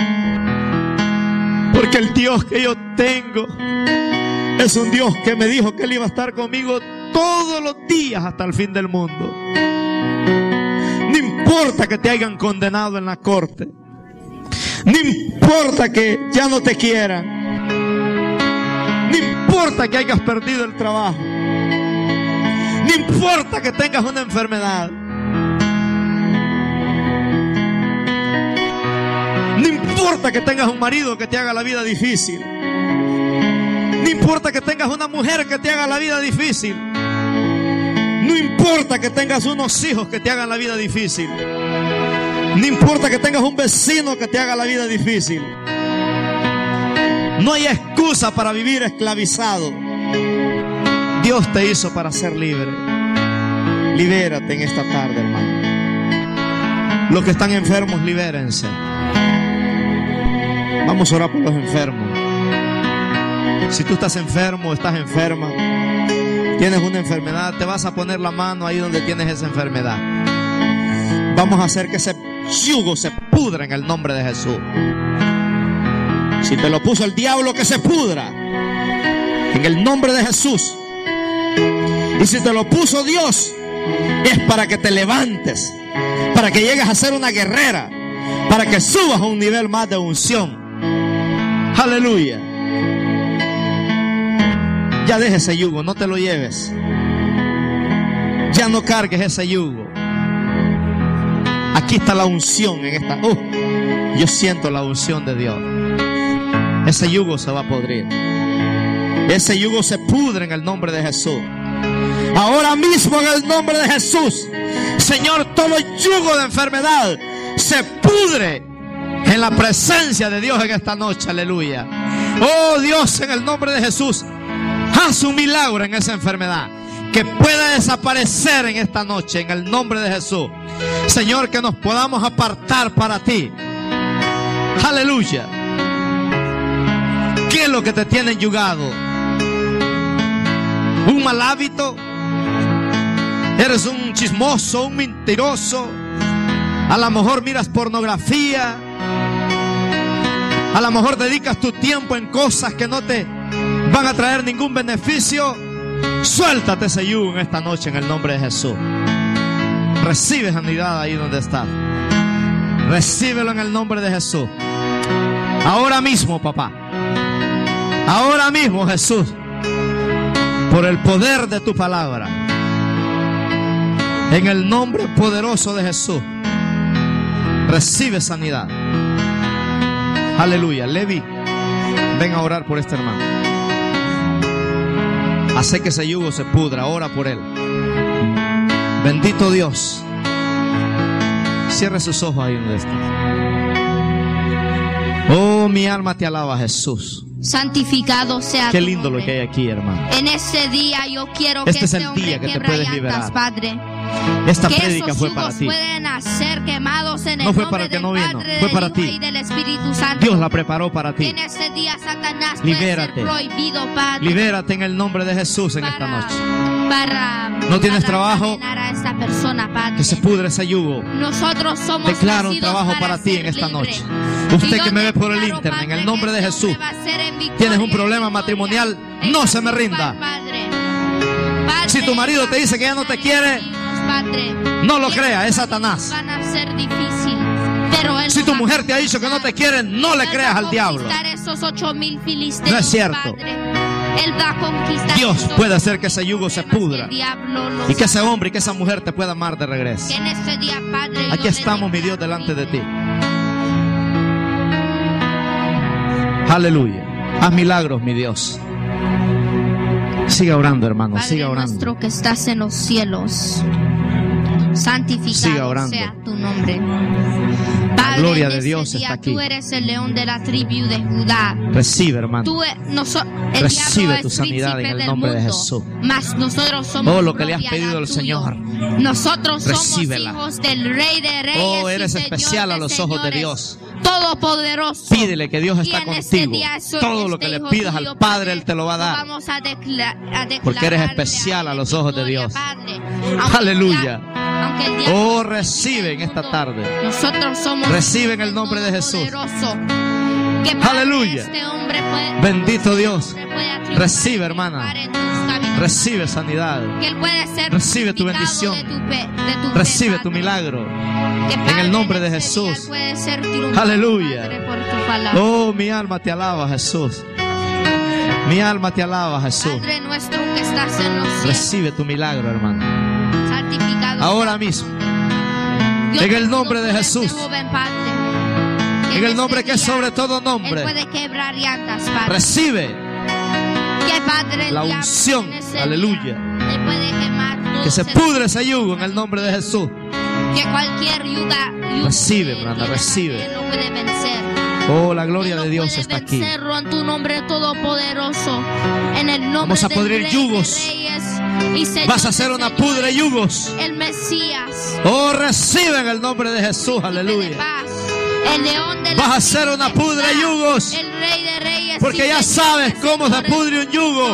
porque el Dios que yo tengo es un Dios que me dijo que Él iba a estar conmigo todos los días hasta el fin del mundo. No importa que te hayan condenado en la corte, no importa que ya no te quieran, no importa que hayas perdido el trabajo, no importa que tengas una enfermedad, no importa que tengas un marido que te haga la vida difícil, no importa que tengas una mujer que te haga la vida difícil, no importa que tengas unos hijos que te hagan la vida difícil, no importa que tengas un vecino que te haga la vida difícil. No hay excusa para vivir esclavizado. Dios te hizo para ser libre. Libérate en esta tarde, hermano. Los que están enfermos, libérense. Vamos a orar por los enfermos. Si tú estás enfermo, estás enferma, tienes una enfermedad, te vas a poner la mano ahí donde tienes esa enfermedad. Vamos a hacer que ese yugo se pudra en el nombre de Jesús. Si te lo puso el diablo, que se pudra. En el nombre de Jesús. Y si te lo puso Dios, es para que te levantes, para que llegues a ser una guerrera, para que subas a un nivel más de unción. Aleluya. Ya deja ese yugo, no te lo lleves. Ya no cargues ese yugo. Aquí está la unción en esta. Uh, yo siento la unción de Dios. Ese yugo se va a podrir. Ese yugo se pudre en el nombre de Jesús. Ahora mismo en el nombre de Jesús, Señor, todo yugo de enfermedad se pudre en la presencia de Dios en esta noche. Aleluya. Oh Dios, en el nombre de Jesús, haz un milagro en esa enfermedad, que pueda desaparecer en esta noche en el nombre de Jesús. Señor, que nos podamos apartar para ti. Aleluya. ¿Qué es lo que te tiene enyugado? ¿Un mal hábito? ¿Eres un chismoso, un mentiroso? A lo mejor miras pornografía. A lo mejor dedicas tu tiempo en cosas que no te van a traer ningún beneficio. Suéltate ese yugo en esta noche en el nombre de Jesús. Recibe sanidad ahí donde estás. Recíbelo en el nombre de Jesús. Ahora mismo, papá. Ahora mismo, Jesús. Por el poder de tu palabra. En el nombre poderoso de Jesús. Recibe sanidad. Aleluya. Levi, ven a orar por este hermano. Hace que ese yugo se pudra. Ora por él. Bendito Dios. Cierre sus ojos ahí donde está. Oh, mi alma te alaba, Jesús. Santificado sea Qué tu lindo nombre. lo que hay aquí, hermano. En este día yo quiero Este que es este el hombre día que te quebra puedes llantas, liberar. Padre. Esta Que prédica esos fue para yugos ti. pueden ser quemados en No el fue nombre para el que del no vino, Padre, fue del para Hijo ti. y del Espíritu Santo. Dios la preparó para Que ti. en este día Satanás Libérate. puede ser prohibido, Padre. Libérate en el nombre de Jesús en esta para, noche. para ¿No tienes para trabajo? condenar a esta persona, Padre. Que se pudre ese yugo. Nosotros somos Declaro un nacidos trabajo para ti ser en esta libres. noche. Y Usted yo que me ve por el declaro, internet, en el Padre, nombre de que Jesús, este hombre va a ser en victoria tienes un y problema en matrimonial, victoria. no En se me Jesús, rinda. Padre. Padre, Si tu marido te dice que ya no te quiere, Padre, no lo y crea, estos es Satanás. van a ser difícil, pero él Si lo tu va a mujer te ha dicho que no te quiere, no le Él creas va a al diablo. conquistar esos ocho mil filisteos, No es cierto. Padre. Él va a conquistar Dios esos puede hacer que ese yugo se problemas pudra que el diablo los y que ese haga. hombre y que esa mujer te pueda amar de regreso. Que en este día, Padre, yo Aquí le estamos, mi Dios, declaro delante de ti. libre. Aleluya. Haz milagros, mi Dios. Siga orando, hermano. Padre Siga orando. nuestro que estás en los cielos, santificado Siga orando. sea tu nombre. Padre, gloria en de este Dios día está aquí. Tú eres el león de la tribu de Judá. Recibe, hermano. Tú, e- noso- el Recibe diablo tu es sanidad príncipe en el del nombre de mundo, Jesús. mas nosotros somos Oh, lo que le has propiedad pedido al tuyo. Señor. Nosotros Recíbela. somos hijos del Rey de Reyes. Oh, y eres Señor especial a de los ojos de señores, Dios. Todopoderoso. Pídele que Dios está Y en este contigo. día soy Todo lo este que le hijo pidas tuyo, al Padre, Él te lo va a lo dar. Vamos a, decla- a declararle Porque eres especial a los ojos de victoria, Dios. Padre. Aunque Aleluya. el dia- aunque el diablo Oh, es recibe en del esta mundo, tarde. Nosotros somos Recibe en el nombre de Jesús. Todopoderoso. Que, Padre, Aleluya. este hombre puede- Bendito Dios. hombre puede atribuir Recibe, hermana. triunfar en tus caminos. Recibe sanidad. Que él puede ser Recibe tu purificado bendición. de tu pe- de tu fe, Recibe tu Padre. milagro. Que, En Padre, el nombre de en este día Jesús. él puede ser triunfado, Aleluya. Padre, por tu palabra. Oh, mi alma te alaba, Jesús. Mi alma te alaba, Jesús. Padre nuestro que estás en los cielos, Recibe tu milagro, hermano. santificado Ahora sea tu mismo. nombre. Dios En el de nombre de todo Jesús. poder, joven Padre, que En el este nombre que es día sobre todo Él nombre. puede quebrar llantas, Padre. Recibe Que, Padre, el la diablo unción. en ese Aleluya. día, Él puede quemar todos Que se esos- pudre ese yugo en el nombre de Jesús. Que cualquier yuga, yugo Recibe, que Branda, tiene, recibe. Él lo puede vencer. Oh, la gloria Él de lo Dios puede está aquí. vencerlo en tu nombre todopoderoso. En el nombre Vamos a del pudrir Rey yugos. de Reyes y Señor Vas a hacer de una señores, pudre yugos. El Mesías. Oh, recibe en el nombre de Jesús. De Aleluya. paz, el león de la Vas a hacer tribu una de pudre Judá, yugos. El Rey de Reyes Porque y ya Señor sabes de cómo se señores, pudre un yugo.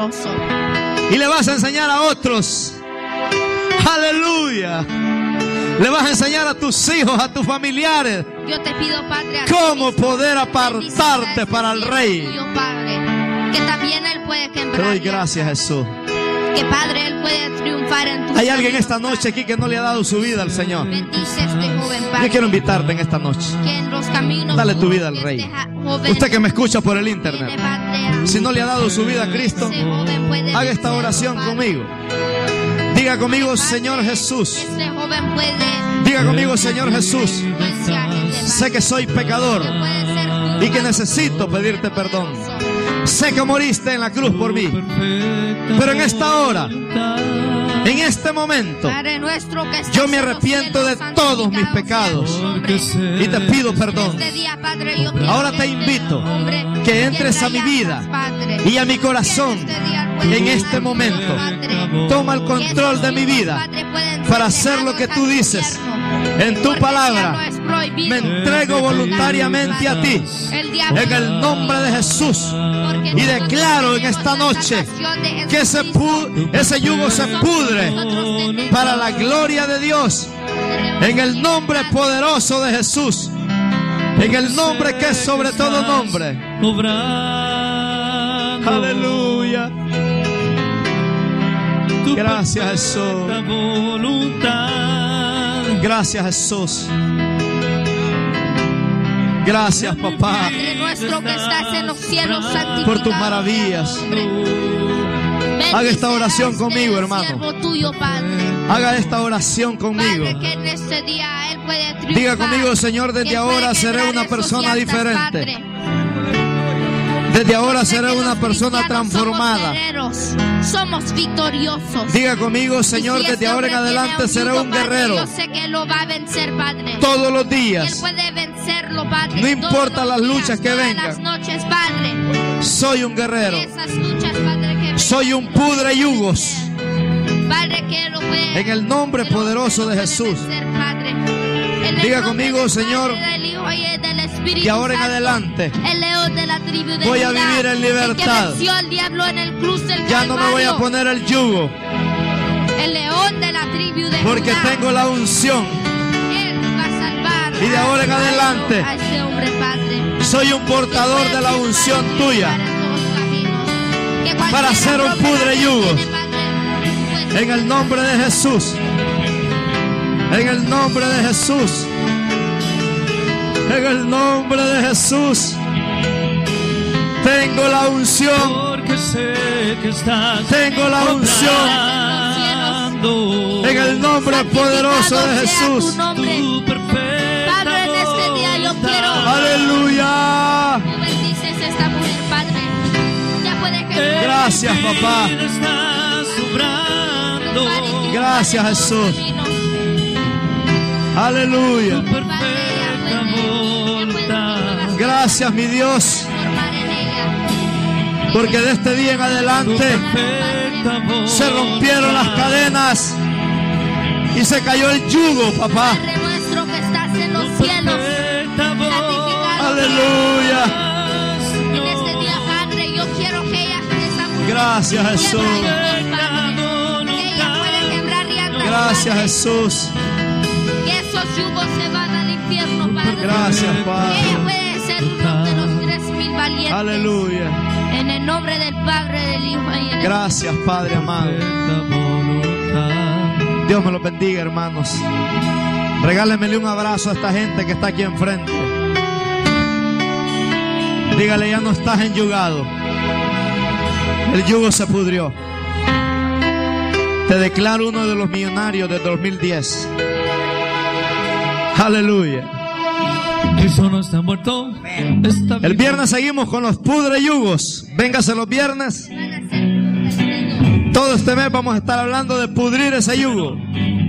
Todopoderoso. Y le vas a enseñar a otros. Aleluya. Le vas a enseñar a tus hijos, a tus familiares, Yo te pido, Padre, cómo poder apartarte para el Rey. Tuyo, Padre, que también Él puede Te quebrar. doy gracias, Jesús. Que Padre, Él puede triunfar en tu Hay alguien esta noche aquí que no le ha dado su vida al Señor. Bendice a este joven, Padre. Yo quiero invitarte en esta noche. Que en los caminos Dale tu vida al que Rey. este ja- joven Usted que me escucha por el tiene, internet, Padre, a- si no le ha dado su vida a Cristo, ese joven puede haga esta vencerlo, oración Padre. conmigo. Diga conmigo, Padre, Señor Jesús. Este joven puede Diga conmigo, Señor Jesús. influenciar gente, Padre. Sé que soy pecador Que puede ser tu y que necesito pedirte perdón. Sé que moriste en la cruz por mí. Pero en esta hora, en este momento, Padre nuestro que estás yo me en los arrepiento de cielos, todos mis santificado pecados sea tu nombre. y te pido perdón. Este día, Padre, yo quiero Ahora que te este invito hombre que entres a mi llene vida llagas, Padre. y a mi corazón Que este día pueda en este llegar, momento. Padre. Toma el Que control esos de mi hijos, vida Padre, pueden ser para hacer lo que llevados tú al dices. infierno. En tu Porque palabra ya no es prohibido. me entrego voluntariamente a ti. El diablo En el nombre de Jesús. Porque Y nosotros declaro en tenemos esta la noche salvación de que ese, Jesucristo. pu- ese yugo se pudre Nosotros tenemos para la gloria de Dios. En el nombre poderoso de Jesús. En el nombre que es sobre todo nombre. Obrando Aleluya. tu Gracias, Jesús. perfecta voluntad. Gracias, Jesús. Gracias, papá, Padre nuestro que estás en los cielos, santificado por tus sea tu maravillas. nombre. Haga esta oración Bendice a conmigo, este hermano. siervo tuyo, Padre. Haga esta oración conmigo. Padre, que en este día Él puede triunfar. Diga conmigo, Señor, desde Que él ahora puede seré quebrar una esos persona llantas, diferente. Padre. Desde ahora Yo sé seré que una los persona cristianos transformada. Somos guerreros, somos victoriosos. Diga conmigo, Señor, Y si desde este ahora en hombre adelante tiene seré yugo, un Padre, guerrero. Yo sé que Él lo va a vencer, Padre. Todos los Y Él días. puede vencerlo, Padre. No importa Todos los las luchas días, que todas vengan. las noches, Padre. Soy un guerrero. Esas luchas, Padre, que vengan, Soy un pudre yugos. Padre, que lo puede, En el nombre que lo- poderoso que de lo puede Jesús. vencer, Padre. En el Diga nombre conmigo, del Señor, Padre, del Hijo y del Espíritu que ahora en Santo, adelante el león de la tribu de voy a Judá, vivir en libertad. el que venció al diablo en el cruz del Ya no me voy a Calvario, poner el yugo, el león de la tribu de porque Judá. tengo la unción. Él va a salvar Y de ahora en a- adelante, a este hombre, Padre. Soy un portador de la unción tuya para hacer un pudre yugos. En el nombre de Jesús. En el nombre de Jesús. En el nombre de Jesús. Tengo la unción. Porque sé que estás Tengo la unción. obrando En el nombre poderoso de Jesús. tu perfecta Padre, en este día yo quiero- Aleluya. Tú bendices a esta mujer, Padre. Ya puede que Gracias, papá. Estás obrando Gracias, Jesús. Aleluya. perfecta voluntad. Gracias, mi Dios. Porque de este día en Tu adelante perfecta voluntad. se rompieron las cadenas y se cayó el yugo, papá. Padre nuestro que estás en los cielos, Perfecta voluntad. Aleluya. en este día, Padre, yo quiero que ella, esa mujer, Gracias, Jesús. quiebra yugos, Padre. Que ella puede quebrar llantas, Gracias, Padre. Jesús. Que esos yugos se van al infierno, Padre. Gracias, Que Padre. ella puede ser uno de los tres mil valientes. Aleluya. En el nombre del Padre, del Hijo y del Gracias, Padre amado. Perfecta voluntad. Dios me los bendiga, hermanos. Regálenmele un abrazo a esta gente que está aquí enfrente. Dígale, ya no estás enyugado. El yugo se pudrió. Te declaro uno de los millonarios de dos mil diez. Aleluya. Cristo no está muerto. Está El vivo. viernes seguimos con los pudre yugos. Véngase los viernes. Todo este mes vamos a estar hablando de pudrir ese yugo.